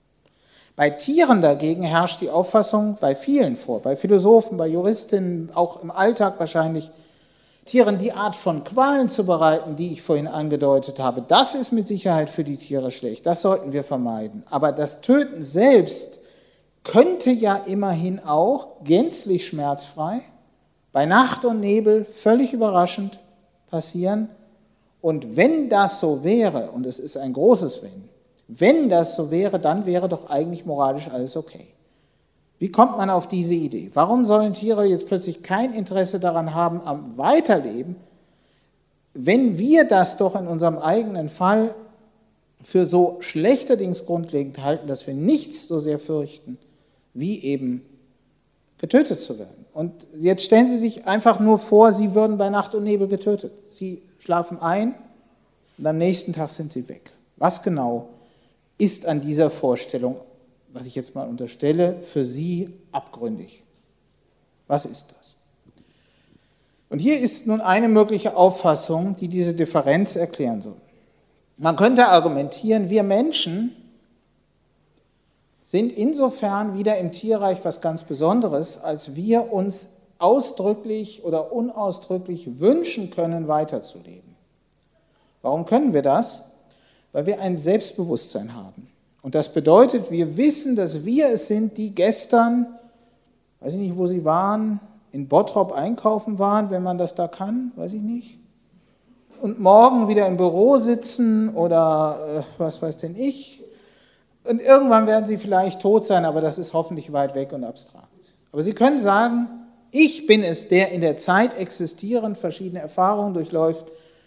Bei Tieren dagegen herrscht die Auffassung bei vielen vor, bei Philosophen, bei Juristinnen, auch im Alltag wahrscheinlich, Tieren die Art von Qualen zu bereiten, die ich vorhin angedeutet habe, das ist mit Sicherheit für die Tiere schlecht, das sollten wir vermeiden. Aber das Töten selbst könnte ja immerhin auch gänzlich schmerzfrei, bei Nacht und Nebel völlig überraschend passieren. Und wenn das so wäre, und es ist ein großes wenn das so wäre, dann wäre doch eigentlich moralisch alles okay. Wie kommt man auf diese Idee? Warum sollen Tiere jetzt plötzlich kein Interesse daran haben, am Weiterleben, wenn wir das doch in unserem eigenen Fall für so schlechterdings grundlegend halten, dass wir nichts so sehr fürchten, wie eben getötet zu werden? Und jetzt stellen Sie sich einfach nur vor, Sie würden bei Nacht und Nebel getötet. Sie schlafen ein und am nächsten Tag sind Sie weg. Was genau ist an dieser Vorstellung, was ich jetzt mal unterstelle, für Sie abgründig? Was ist das? Und hier ist nun eine mögliche Auffassung, die diese Differenz erklären soll. Man könnte argumentieren, wir Menschen sind insofern wieder im Tierreich was ganz Besonderes, als wir uns ausdrücklich oder unausdrücklich wünschen können, weiterzuleben. Warum können wir das? Weil wir ein Selbstbewusstsein haben. Und das bedeutet, wir wissen, dass wir es sind, die gestern, weiß ich nicht, wo sie waren, in Bottrop einkaufen waren, wenn man das da kann, weiß ich nicht, und morgen wieder im Büro sitzen oder was weiß denn ich. Und irgendwann werden sie vielleicht tot sein, aber das ist hoffentlich weit weg und abstrakt. Aber Sie können sagen, ich bin es, der in der Zeit existierend verschiedene Erfahrungen durchläuft.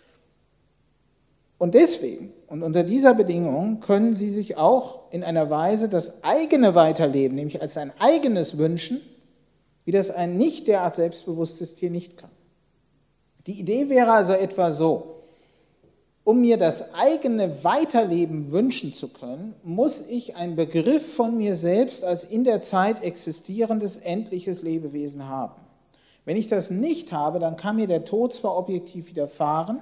Und deswegen und unter dieser Bedingung können Sie sich auch in einer Weise das eigene Weiterleben, nämlich als ein eigenes wünschen, wie das ein nicht derart selbstbewusstes Tier nicht kann. Die Idee wäre also etwa so: Um mir das eigene Weiterleben wünschen zu können, muss ich einen Begriff von mir selbst als in der Zeit existierendes, endliches Lebewesen haben. Wenn ich das nicht habe, dann kann mir der Tod zwar objektiv widerfahren,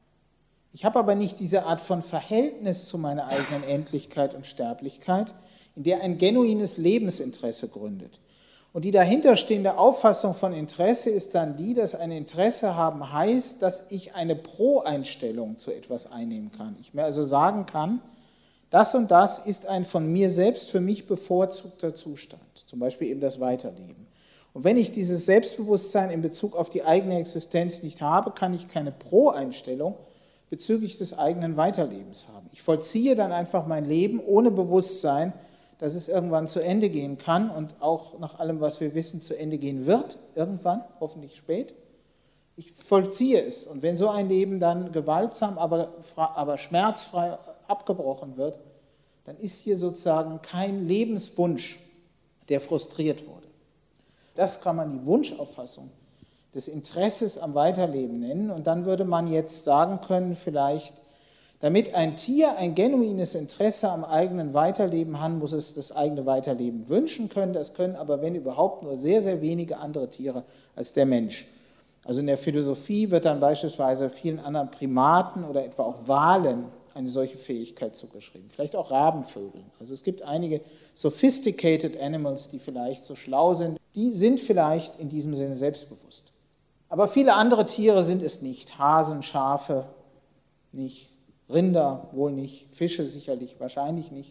ich habe aber nicht diese Art von Verhältnis zu meiner eigenen Endlichkeit und Sterblichkeit, in der ein genuines Lebensinteresse gründet. Und die dahinterstehende Auffassung von Interesse ist dann die, dass ein Interesse haben heißt, dass ich eine Pro-Einstellung zu etwas einnehmen kann. Ich mir also sagen kann, das und das ist ein von mir selbst für mich bevorzugter Zustand, zum Beispiel eben das Weiterleben. Und wenn ich dieses Selbstbewusstsein in Bezug auf die eigene Existenz nicht habe, kann ich keine Pro-Einstellung bezüglich des eigenen Weiterlebens haben. Ich vollziehe dann einfach mein Leben ohne Bewusstsein, dass es irgendwann zu Ende gehen kann und auch nach allem, was wir wissen, zu Ende gehen wird, irgendwann, hoffentlich spät. Ich vollziehe es. Und wenn so ein Leben dann gewaltsam, aber schmerzfrei abgebrochen wird, dann ist hier sozusagen kein Lebenswunsch, der frustriert wurde. Das kann man die Wunschauffassung des Interesses am Weiterleben nennen. Und dann würde man jetzt sagen können, vielleicht, damit ein Tier ein genuines Interesse am eigenen Weiterleben hat, muss es das eigene Weiterleben wünschen können. Das können aber, wenn überhaupt, nur sehr, sehr wenige andere Tiere als der Mensch. Also in der Philosophie wird dann beispielsweise vielen anderen Primaten oder etwa auch Walen eine solche Fähigkeit zugeschrieben. Vielleicht auch Rabenvögeln. Also es gibt einige sophisticated animals, die vielleicht so schlau sind. Die sind vielleicht in diesem Sinne selbstbewusst. Aber viele andere Tiere sind es nicht. Hasen, Schafe nicht. Rinder wohl nicht, Fische sicherlich, wahrscheinlich nicht.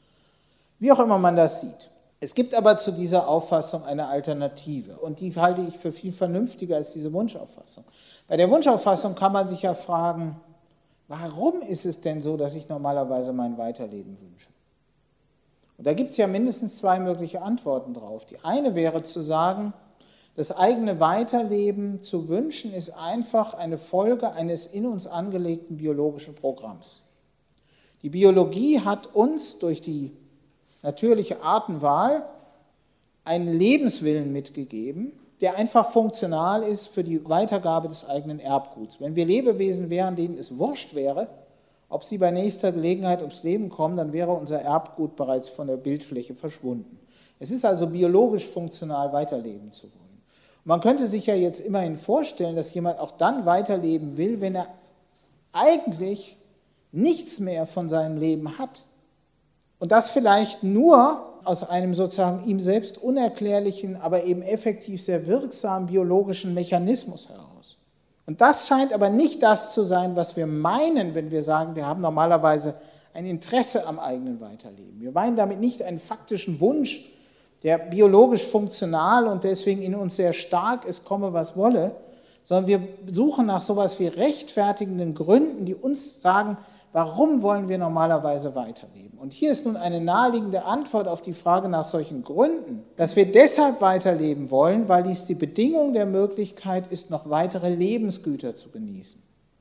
Wie auch immer man das sieht. Es gibt aber zu dieser Auffassung eine Alternative und die halte ich für viel vernünftiger als diese Wunschauffassung. Bei der Wunschauffassung kann man sich ja fragen, warum ist es denn so, dass ich normalerweise mein Weiterleben wünsche? Und da gibt es ja mindestens zwei mögliche Antworten drauf. Die eine wäre zu sagen, das eigene Weiterleben zu wünschen, ist einfach eine Folge eines in uns angelegten biologischen Programms. Die Biologie hat uns durch die natürliche Artenwahl einen Lebenswillen mitgegeben, der einfach funktional ist für die Weitergabe des eigenen Erbguts. Wenn wir Lebewesen wären, denen es wurscht wäre, ob sie bei nächster Gelegenheit ums Leben kommen, dann wäre unser Erbgut bereits von der Bildfläche verschwunden. Es ist also biologisch funktional, weiterleben zu wollen. Man könnte sich ja jetzt immerhin vorstellen, dass jemand auch dann weiterleben will, wenn er eigentlich nichts mehr von seinem Leben hat. Und das vielleicht nur aus einem sozusagen ihm selbst unerklärlichen, aber eben effektiv sehr wirksamen biologischen Mechanismus heraus. Und das scheint aber nicht das zu sein, was wir meinen, wenn wir sagen, wir haben normalerweise ein Interesse am eigenen Weiterleben. Wir meinen damit nicht einen faktischen Wunsch, der biologisch funktional und deswegen in uns sehr stark ist, komme was wolle, sondern wir suchen nach sowas wie rechtfertigenden Gründen, die uns sagen, warum wollen wir normalerweise weiterleben? Und hier ist nun eine naheliegende Antwort auf die Frage nach solchen Gründen, dass wir deshalb weiterleben wollen, weil dies die Bedingung der Möglichkeit ist, noch weitere Lebensgüter zu genießen.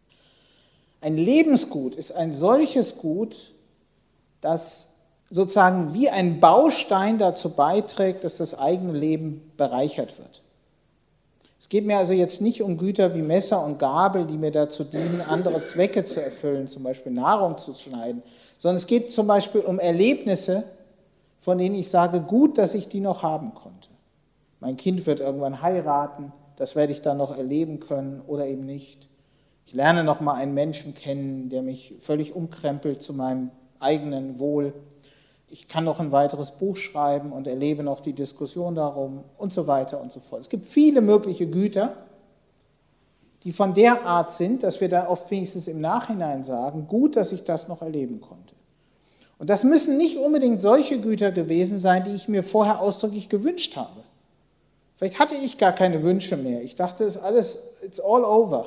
Ein Lebensgut ist ein solches Gut, das sozusagen wie ein Baustein dazu beiträgt, dass das eigene Leben bereichert wird. Es geht mir also jetzt nicht um Güter wie Messer und Gabel, die mir dazu dienen, andere Zwecke zu erfüllen, zum Beispiel Nahrung zu schneiden, sondern es geht zum Beispiel um Erlebnisse, von denen ich sage, gut, dass ich die noch haben konnte. Mein Kind wird irgendwann heiraten, das werde ich dann noch erleben können oder eben nicht. Ich lerne noch mal einen Menschen kennen, der mich völlig umkrempelt zu meinem eigenen Wohl. Ich kann noch ein weiteres Buch schreiben und erlebe noch die Diskussion darum und so weiter und so fort. Es gibt viele mögliche Güter, die von der Art sind, dass wir dann oft wenigstens im Nachhinein sagen, gut, dass ich das noch erleben konnte. Und das müssen nicht unbedingt solche Güter gewesen sein, die ich mir vorher ausdrücklich gewünscht habe. Vielleicht hatte ich gar keine Wünsche mehr. Ich dachte, es ist alles, it's all over.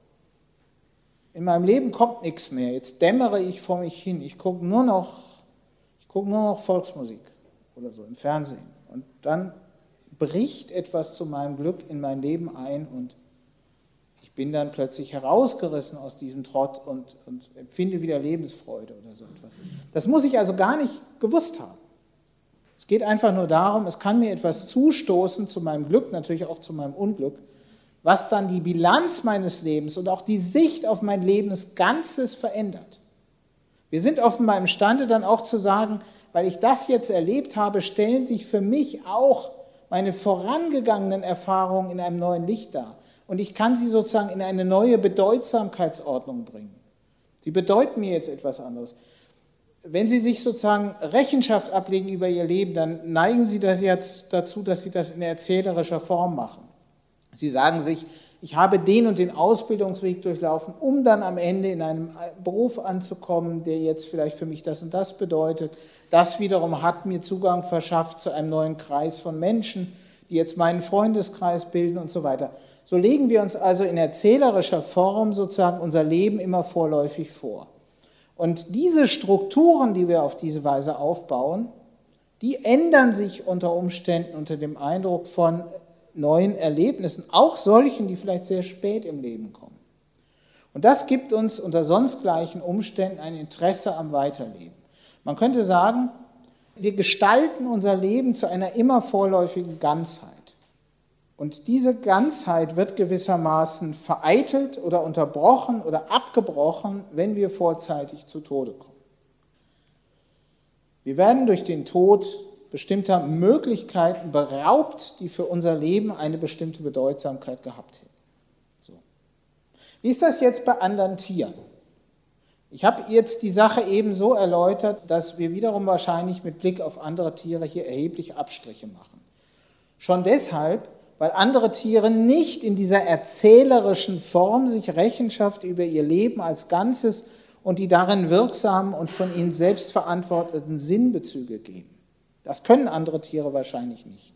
In meinem Leben kommt nichts mehr. Jetzt dämmere ich vor mich hin. Ich gucke nur noch Volksmusik oder so im Fernsehen. Und dann bricht etwas zu meinem Glück in mein Leben ein und ich bin dann plötzlich herausgerissen aus diesem Trott und empfinde wieder Lebensfreude oder so etwas. Das muss ich also gar nicht gewusst haben. Es geht einfach nur darum, es kann mir etwas zustoßen zu meinem Glück, natürlich auch zu meinem Unglück, was dann die Bilanz meines Lebens und auch die Sicht auf mein Leben als Ganzes verändert. Wir sind offenbar imstande dann auch zu sagen, weil ich das jetzt erlebt habe, stellen sich für mich auch meine vorangegangenen Erfahrungen in einem neuen Licht dar. Und ich kann sie sozusagen in eine neue Bedeutsamkeitsordnung bringen. Sie bedeuten mir jetzt etwas anderes. Wenn Sie sich sozusagen Rechenschaft ablegen über Ihr Leben, dann neigen Sie das jetzt dazu, dass Sie das in erzählerischer Form machen. Sie sagen sich, ich habe den und den Ausbildungsweg durchlaufen, um dann am Ende in einem Beruf anzukommen, der jetzt vielleicht für mich das und das bedeutet. Das wiederum hat mir Zugang verschafft zu einem neuen Kreis von Menschen, die jetzt meinen Freundeskreis bilden und so weiter. So legen wir uns also in erzählerischer Form sozusagen unser Leben immer vorläufig vor. Und diese Strukturen, die wir auf diese Weise aufbauen, die ändern sich unter Umständen unter dem Eindruck von neuen Erlebnissen, auch solchen, die vielleicht sehr spät im Leben kommen. Und das gibt uns unter sonst gleichen Umständen ein Interesse am Weiterleben. Man könnte sagen, wir gestalten unser Leben zu einer immer vorläufigen Ganzheit. Und diese Ganzheit wird gewissermaßen vereitelt oder unterbrochen oder abgebrochen, wenn wir vorzeitig zu Tode kommen. Wir werden durch den Tod bestimmter Möglichkeiten beraubt, die für unser Leben eine bestimmte Bedeutsamkeit gehabt hätten. So. Wie ist das jetzt bei anderen Tieren? Ich habe jetzt die Sache eben so erläutert, dass wir wiederum wahrscheinlich mit Blick auf andere Tiere hier erhebliche Abstriche machen. Schon deshalb, weil andere Tiere nicht in dieser erzählerischen Form sich Rechenschaft über ihr Leben als Ganzes und die darin wirksamen und von ihnen selbst verantworteten Sinnbezüge geben. Das können andere Tiere wahrscheinlich nicht.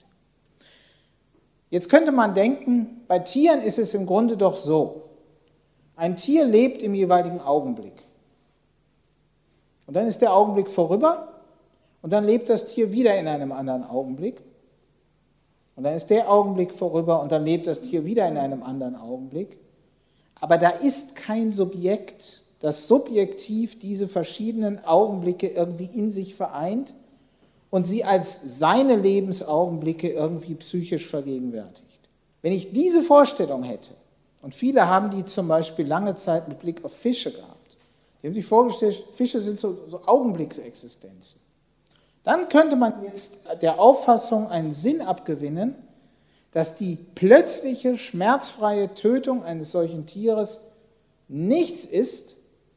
Jetzt könnte man denken, bei Tieren ist es im Grunde doch so. Ein Tier lebt im jeweiligen Augenblick. Und dann ist der Augenblick vorüber und dann lebt das Tier wieder in einem anderen Augenblick. Und dann ist der Augenblick vorüber und dann lebt das Tier wieder in einem anderen Augenblick. Aber da ist kein Subjekt, das subjektiv diese verschiedenen Augenblicke irgendwie in sich vereint und sie als seine Lebensaugenblicke irgendwie psychisch vergegenwärtigt. Wenn ich diese Vorstellung hätte, und viele haben die zum Beispiel lange Zeit mit Blick auf Fische gehabt, die haben sich vorgestellt, Fische sind so Augenblicksexistenzen, dann könnte man jetzt der Auffassung einen Sinn abgewinnen, dass die plötzliche, schmerzfreie Tötung eines solchen Tieres nichts ist,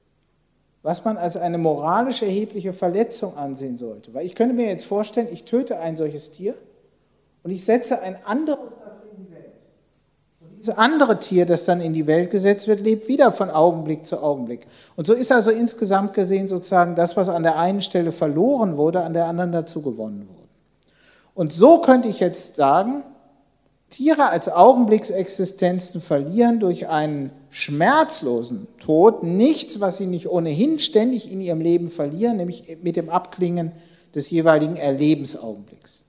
was man als eine moralisch erhebliche Verletzung ansehen sollte. Weil ich könnte mir jetzt vorstellen, ich töte ein solches Tier und ich setze ein anderes dafür in die Welt. Und dieses andere Tier, das dann in die Welt gesetzt wird, lebt wieder von Augenblick zu Augenblick. Und so ist also insgesamt gesehen sozusagen das, was an der einen Stelle verloren wurde, an der anderen dazu gewonnen wurde. Und so könnte ich jetzt sagen, Tiere als Augenblicksexistenzen verlieren durch einen schmerzlosen Tod nichts, was sie nicht ohnehin ständig in ihrem Leben verlieren, nämlich mit dem Abklingen des jeweiligen Erlebensaugenblicks.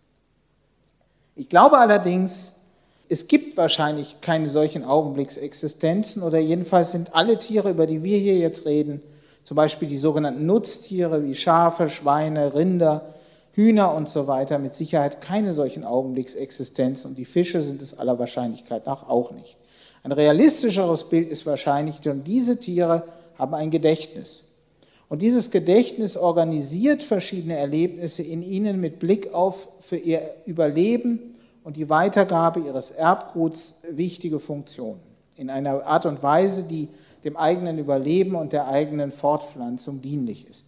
Ich glaube allerdings, es gibt wahrscheinlich keine solchen Augenblicksexistenzen oder jedenfalls sind alle Tiere, über die wir hier jetzt reden, zum Beispiel die sogenannten Nutztiere wie Schafe, Schweine, Rinder, Hühner und so weiter, mit Sicherheit keine solchen Augenblicksexistenzen und die Fische sind es aller Wahrscheinlichkeit nach auch nicht. Ein realistischeres Bild ist wahrscheinlich, denn diese Tiere haben ein Gedächtnis. Und dieses Gedächtnis organisiert verschiedene Erlebnisse in ihnen mit Blick auf für ihr Überleben und die Weitergabe ihres Erbguts wichtige Funktionen. In einer Art und Weise, die dem eigenen Überleben und der eigenen Fortpflanzung dienlich ist.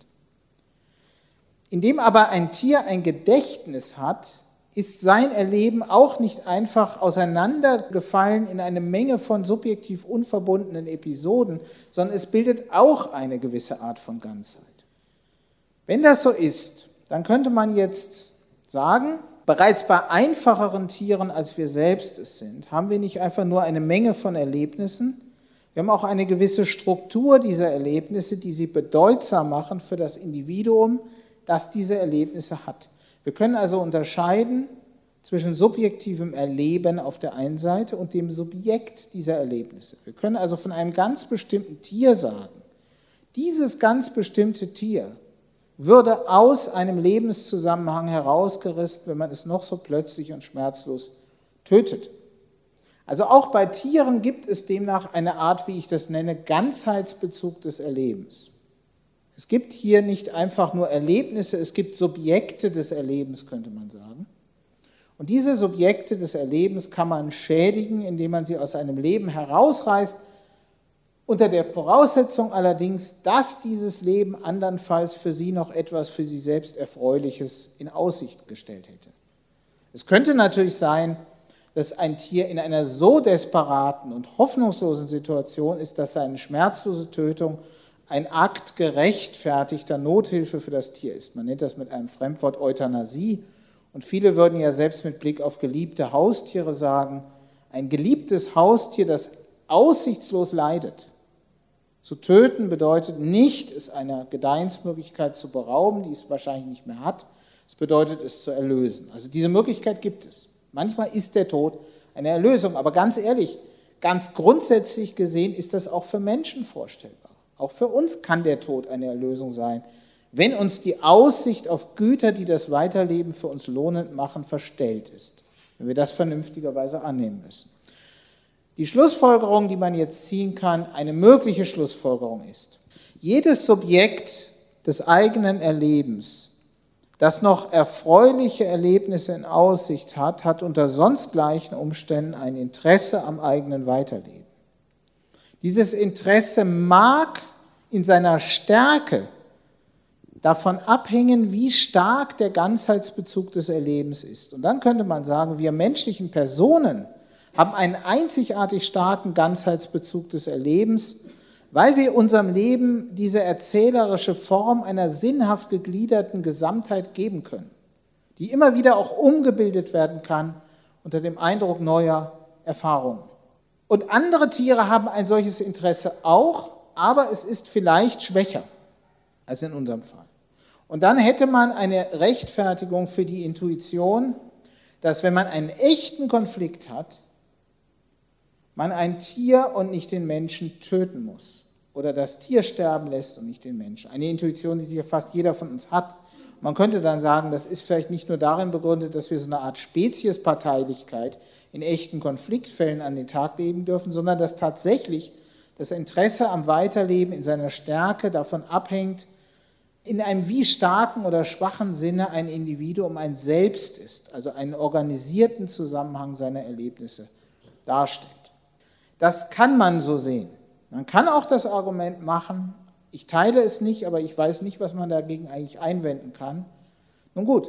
Indem aber ein Tier ein Gedächtnis hat, ist sein Erleben auch nicht einfach auseinandergefallen in eine Menge von subjektiv unverbundenen Episoden, sondern es bildet auch eine gewisse Art von Ganzheit. Wenn das so ist, dann könnte man jetzt sagen, bereits bei einfacheren Tieren, als wir selbst es sind, haben wir nicht einfach nur eine Menge von Erlebnissen, wir haben auch eine gewisse Struktur dieser Erlebnisse, die sie bedeutsam machen für das Individuum, das diese Erlebnisse hat. Wir können also unterscheiden zwischen subjektivem Erleben auf der einen Seite und dem Subjekt dieser Erlebnisse. Wir können also von einem ganz bestimmten Tier sagen, dieses ganz bestimmte Tier würde aus einem Lebenszusammenhang herausgerissen, wenn man es noch so plötzlich und schmerzlos tötet. Also auch bei Tieren gibt es demnach eine Art, wie ich das nenne, Ganzheitsbezug des Erlebens. Es gibt hier nicht einfach nur Erlebnisse, es gibt Subjekte des Erlebens, könnte man sagen. Und diese Subjekte des Erlebens kann man schädigen, indem man sie aus einem Leben herausreißt, unter der Voraussetzung allerdings, dass dieses Leben andernfalls für sie noch etwas für sie selbst Erfreuliches in Aussicht gestellt hätte. Es könnte natürlich sein, dass ein Tier in einer so desperaten und hoffnungslosen Situation ist, dass seine schmerzlose Tötung ein Akt gerechtfertigter Nothilfe für das Tier ist. Man nennt das mit einem Fremdwort Euthanasie. Und viele würden ja selbst mit Blick auf geliebte Haustiere sagen, ein geliebtes Haustier, das aussichtslos leidet, zu töten bedeutet nicht, es einer Gedeihensmöglichkeit zu berauben, die es wahrscheinlich nicht mehr hat. Es bedeutet, es zu erlösen. Also diese Möglichkeit gibt es. Manchmal ist der Tod eine Erlösung, aber ganz ehrlich, ganz grundsätzlich gesehen ist das auch für Menschen vorstellbar. Auch für uns kann der Tod eine Erlösung sein, wenn uns die Aussicht auf Güter, die das Weiterleben für uns lohnend machen, verstellt ist. Wenn wir das vernünftigerweise annehmen müssen. Die Schlussfolgerung, die man jetzt ziehen kann, eine mögliche Schlussfolgerung ist, jedes Subjekt des eigenen Erlebens, das noch erfreuliche Erlebnisse in Aussicht hat, hat unter sonst gleichen Umständen ein Interesse am eigenen Weiterleben. Dieses Interesse mag in seiner Stärke davon abhängen, wie stark der Ganzheitsbezug des Erlebens ist. Und dann könnte man sagen, wir menschlichen Personen haben einen einzigartig starken Ganzheitsbezug des Erlebens, weil wir unserem Leben diese erzählerische Form einer sinnhaft gegliederten Gesamtheit geben können, die immer wieder auch umgebildet werden kann unter dem Eindruck neuer Erfahrungen. Und andere Tiere haben ein solches Interesse auch, aber es ist vielleicht schwächer als in unserem Fall. Und dann hätte man eine Rechtfertigung für die Intuition, dass wenn man einen echten Konflikt hat, man ein Tier und nicht den Menschen töten muss oder das Tier sterben lässt und nicht den Menschen. Eine Intuition, die sicher fast jeder von uns hat. Man könnte dann sagen, das ist vielleicht nicht nur darin begründet, dass wir so eine Art Speziesparteilichkeit in echten Konfliktfällen an den Tag legen dürfen, sondern dass tatsächlich das Interesse am Weiterleben in seiner Stärke davon abhängt, in einem wie starken oder schwachen Sinne ein Individuum ein Selbst ist, also einen organisierten Zusammenhang seiner Erlebnisse darstellt. Das kann man so sehen. Man kann auch das Argument machen, ich teile es nicht, aber ich weiß nicht, was man dagegen eigentlich einwenden kann. Nun gut,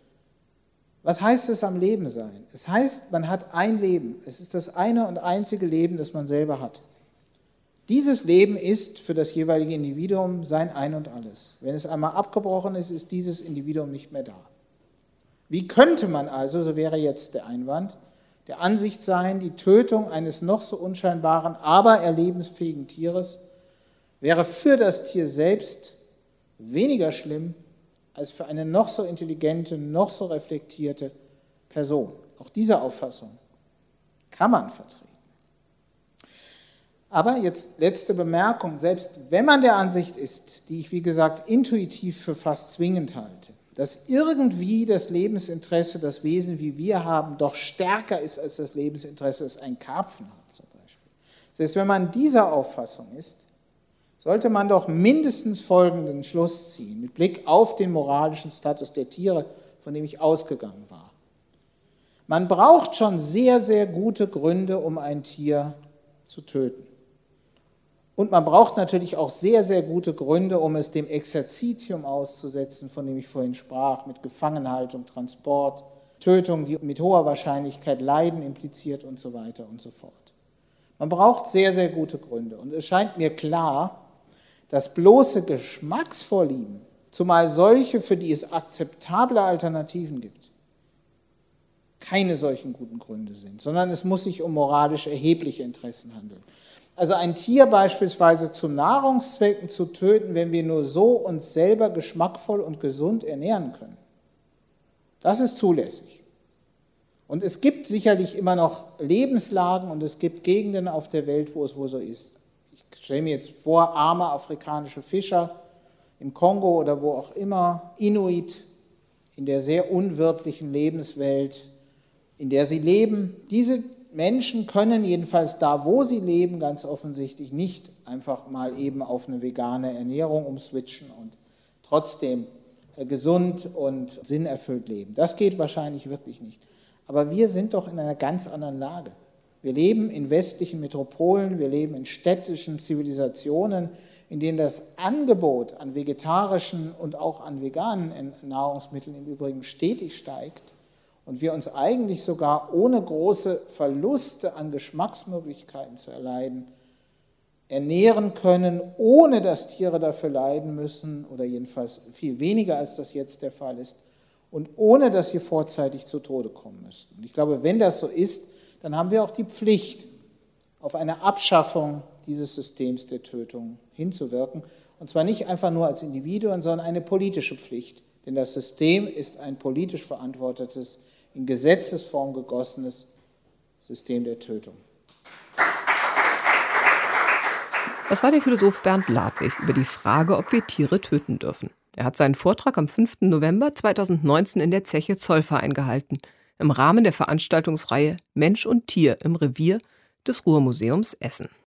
was heißt es am Leben sein? Es heißt, man hat ein Leben. Es ist das eine und einzige Leben, das man selber hat. Dieses Leben ist für das jeweilige Individuum sein Ein und Alles. Wenn es einmal abgebrochen ist, ist dieses Individuum nicht mehr da. Wie könnte man also, so wäre jetzt der Einwand, der Ansicht sein, die Tötung eines noch so unscheinbaren, aber erlebensfähigen Tieres wäre für das Tier selbst weniger schlimm als für eine noch so intelligente, noch so reflektierte Person. Auch diese Auffassung kann man vertreten. Aber jetzt letzte Bemerkung, selbst wenn man der Ansicht ist, die ich wie gesagt intuitiv für fast zwingend halte, dass irgendwie das Lebensinteresse, das Wesen, wie wir haben, doch stärker ist als das Lebensinteresse, das ein Karpfen hat zum Beispiel. Selbst wenn man dieser Auffassung ist, sollte man doch mindestens folgenden Schluss ziehen, mit Blick auf den moralischen Status der Tiere, von dem ich ausgegangen war. Man braucht schon sehr, sehr gute Gründe, um ein Tier zu töten. Und man braucht natürlich auch sehr, sehr gute Gründe, um es dem Exerzitium auszusetzen, von dem ich vorhin sprach, mit Gefangenhaltung, Transport, Tötung, die mit hoher Wahrscheinlichkeit Leiden impliziert und so weiter und so fort. Man braucht sehr, sehr gute Gründe. Und es scheint mir klar, dass bloße Geschmacksvorlieben, zumal solche, für die es akzeptable Alternativen gibt, keine solchen guten Gründe sind, sondern es muss sich um moralisch erhebliche Interessen handeln. Also ein Tier beispielsweise zu Nahrungszwecken zu töten, wenn wir nur so uns selber geschmackvoll und gesund ernähren können, das ist zulässig. Und es gibt sicherlich immer noch Lebenslagen und es gibt Gegenden auf der Welt, wo es wohl so ist. Ich stelle mir jetzt vor, arme afrikanische Fischer im Kongo oder wo auch immer, Inuit in der sehr unwirtlichen Lebenswelt, in der sie leben. Diese Menschen können jedenfalls da, wo sie leben, ganz offensichtlich nicht einfach mal eben auf eine vegane Ernährung umswitchen und trotzdem gesund und sinnerfüllt leben. Das geht wahrscheinlich wirklich nicht. Aber wir sind doch in einer ganz anderen Lage. Wir leben in westlichen Metropolen, wir leben in städtischen Zivilisationen, in denen das Angebot an vegetarischen und auch an veganen Nahrungsmitteln im Übrigen stetig steigt und wir uns eigentlich sogar ohne große Verluste an Geschmacksmöglichkeiten zu erleiden, ernähren können, ohne dass Tiere dafür leiden müssen oder jedenfalls viel weniger, als das jetzt der Fall ist und ohne, dass sie vorzeitig zu Tode kommen müssten. Und ich glaube, wenn das so ist, dann haben wir auch die Pflicht, auf eine Abschaffung dieses Systems der Tötung hinzuwirken. Und zwar nicht einfach nur als Individuen, sondern eine politische Pflicht. Denn das System ist ein politisch verantwortetes, in Gesetzesform gegossenes System der Tötung. Das war der Philosoph Bernd Ladwig über die Frage, ob wir Tiere töten dürfen. Er hat seinen Vortrag am 5. November 2019 in der Zeche Zollverein gehalten, im Rahmen der Veranstaltungsreihe Mensch und Tier im Revier des Ruhrmuseums Essen.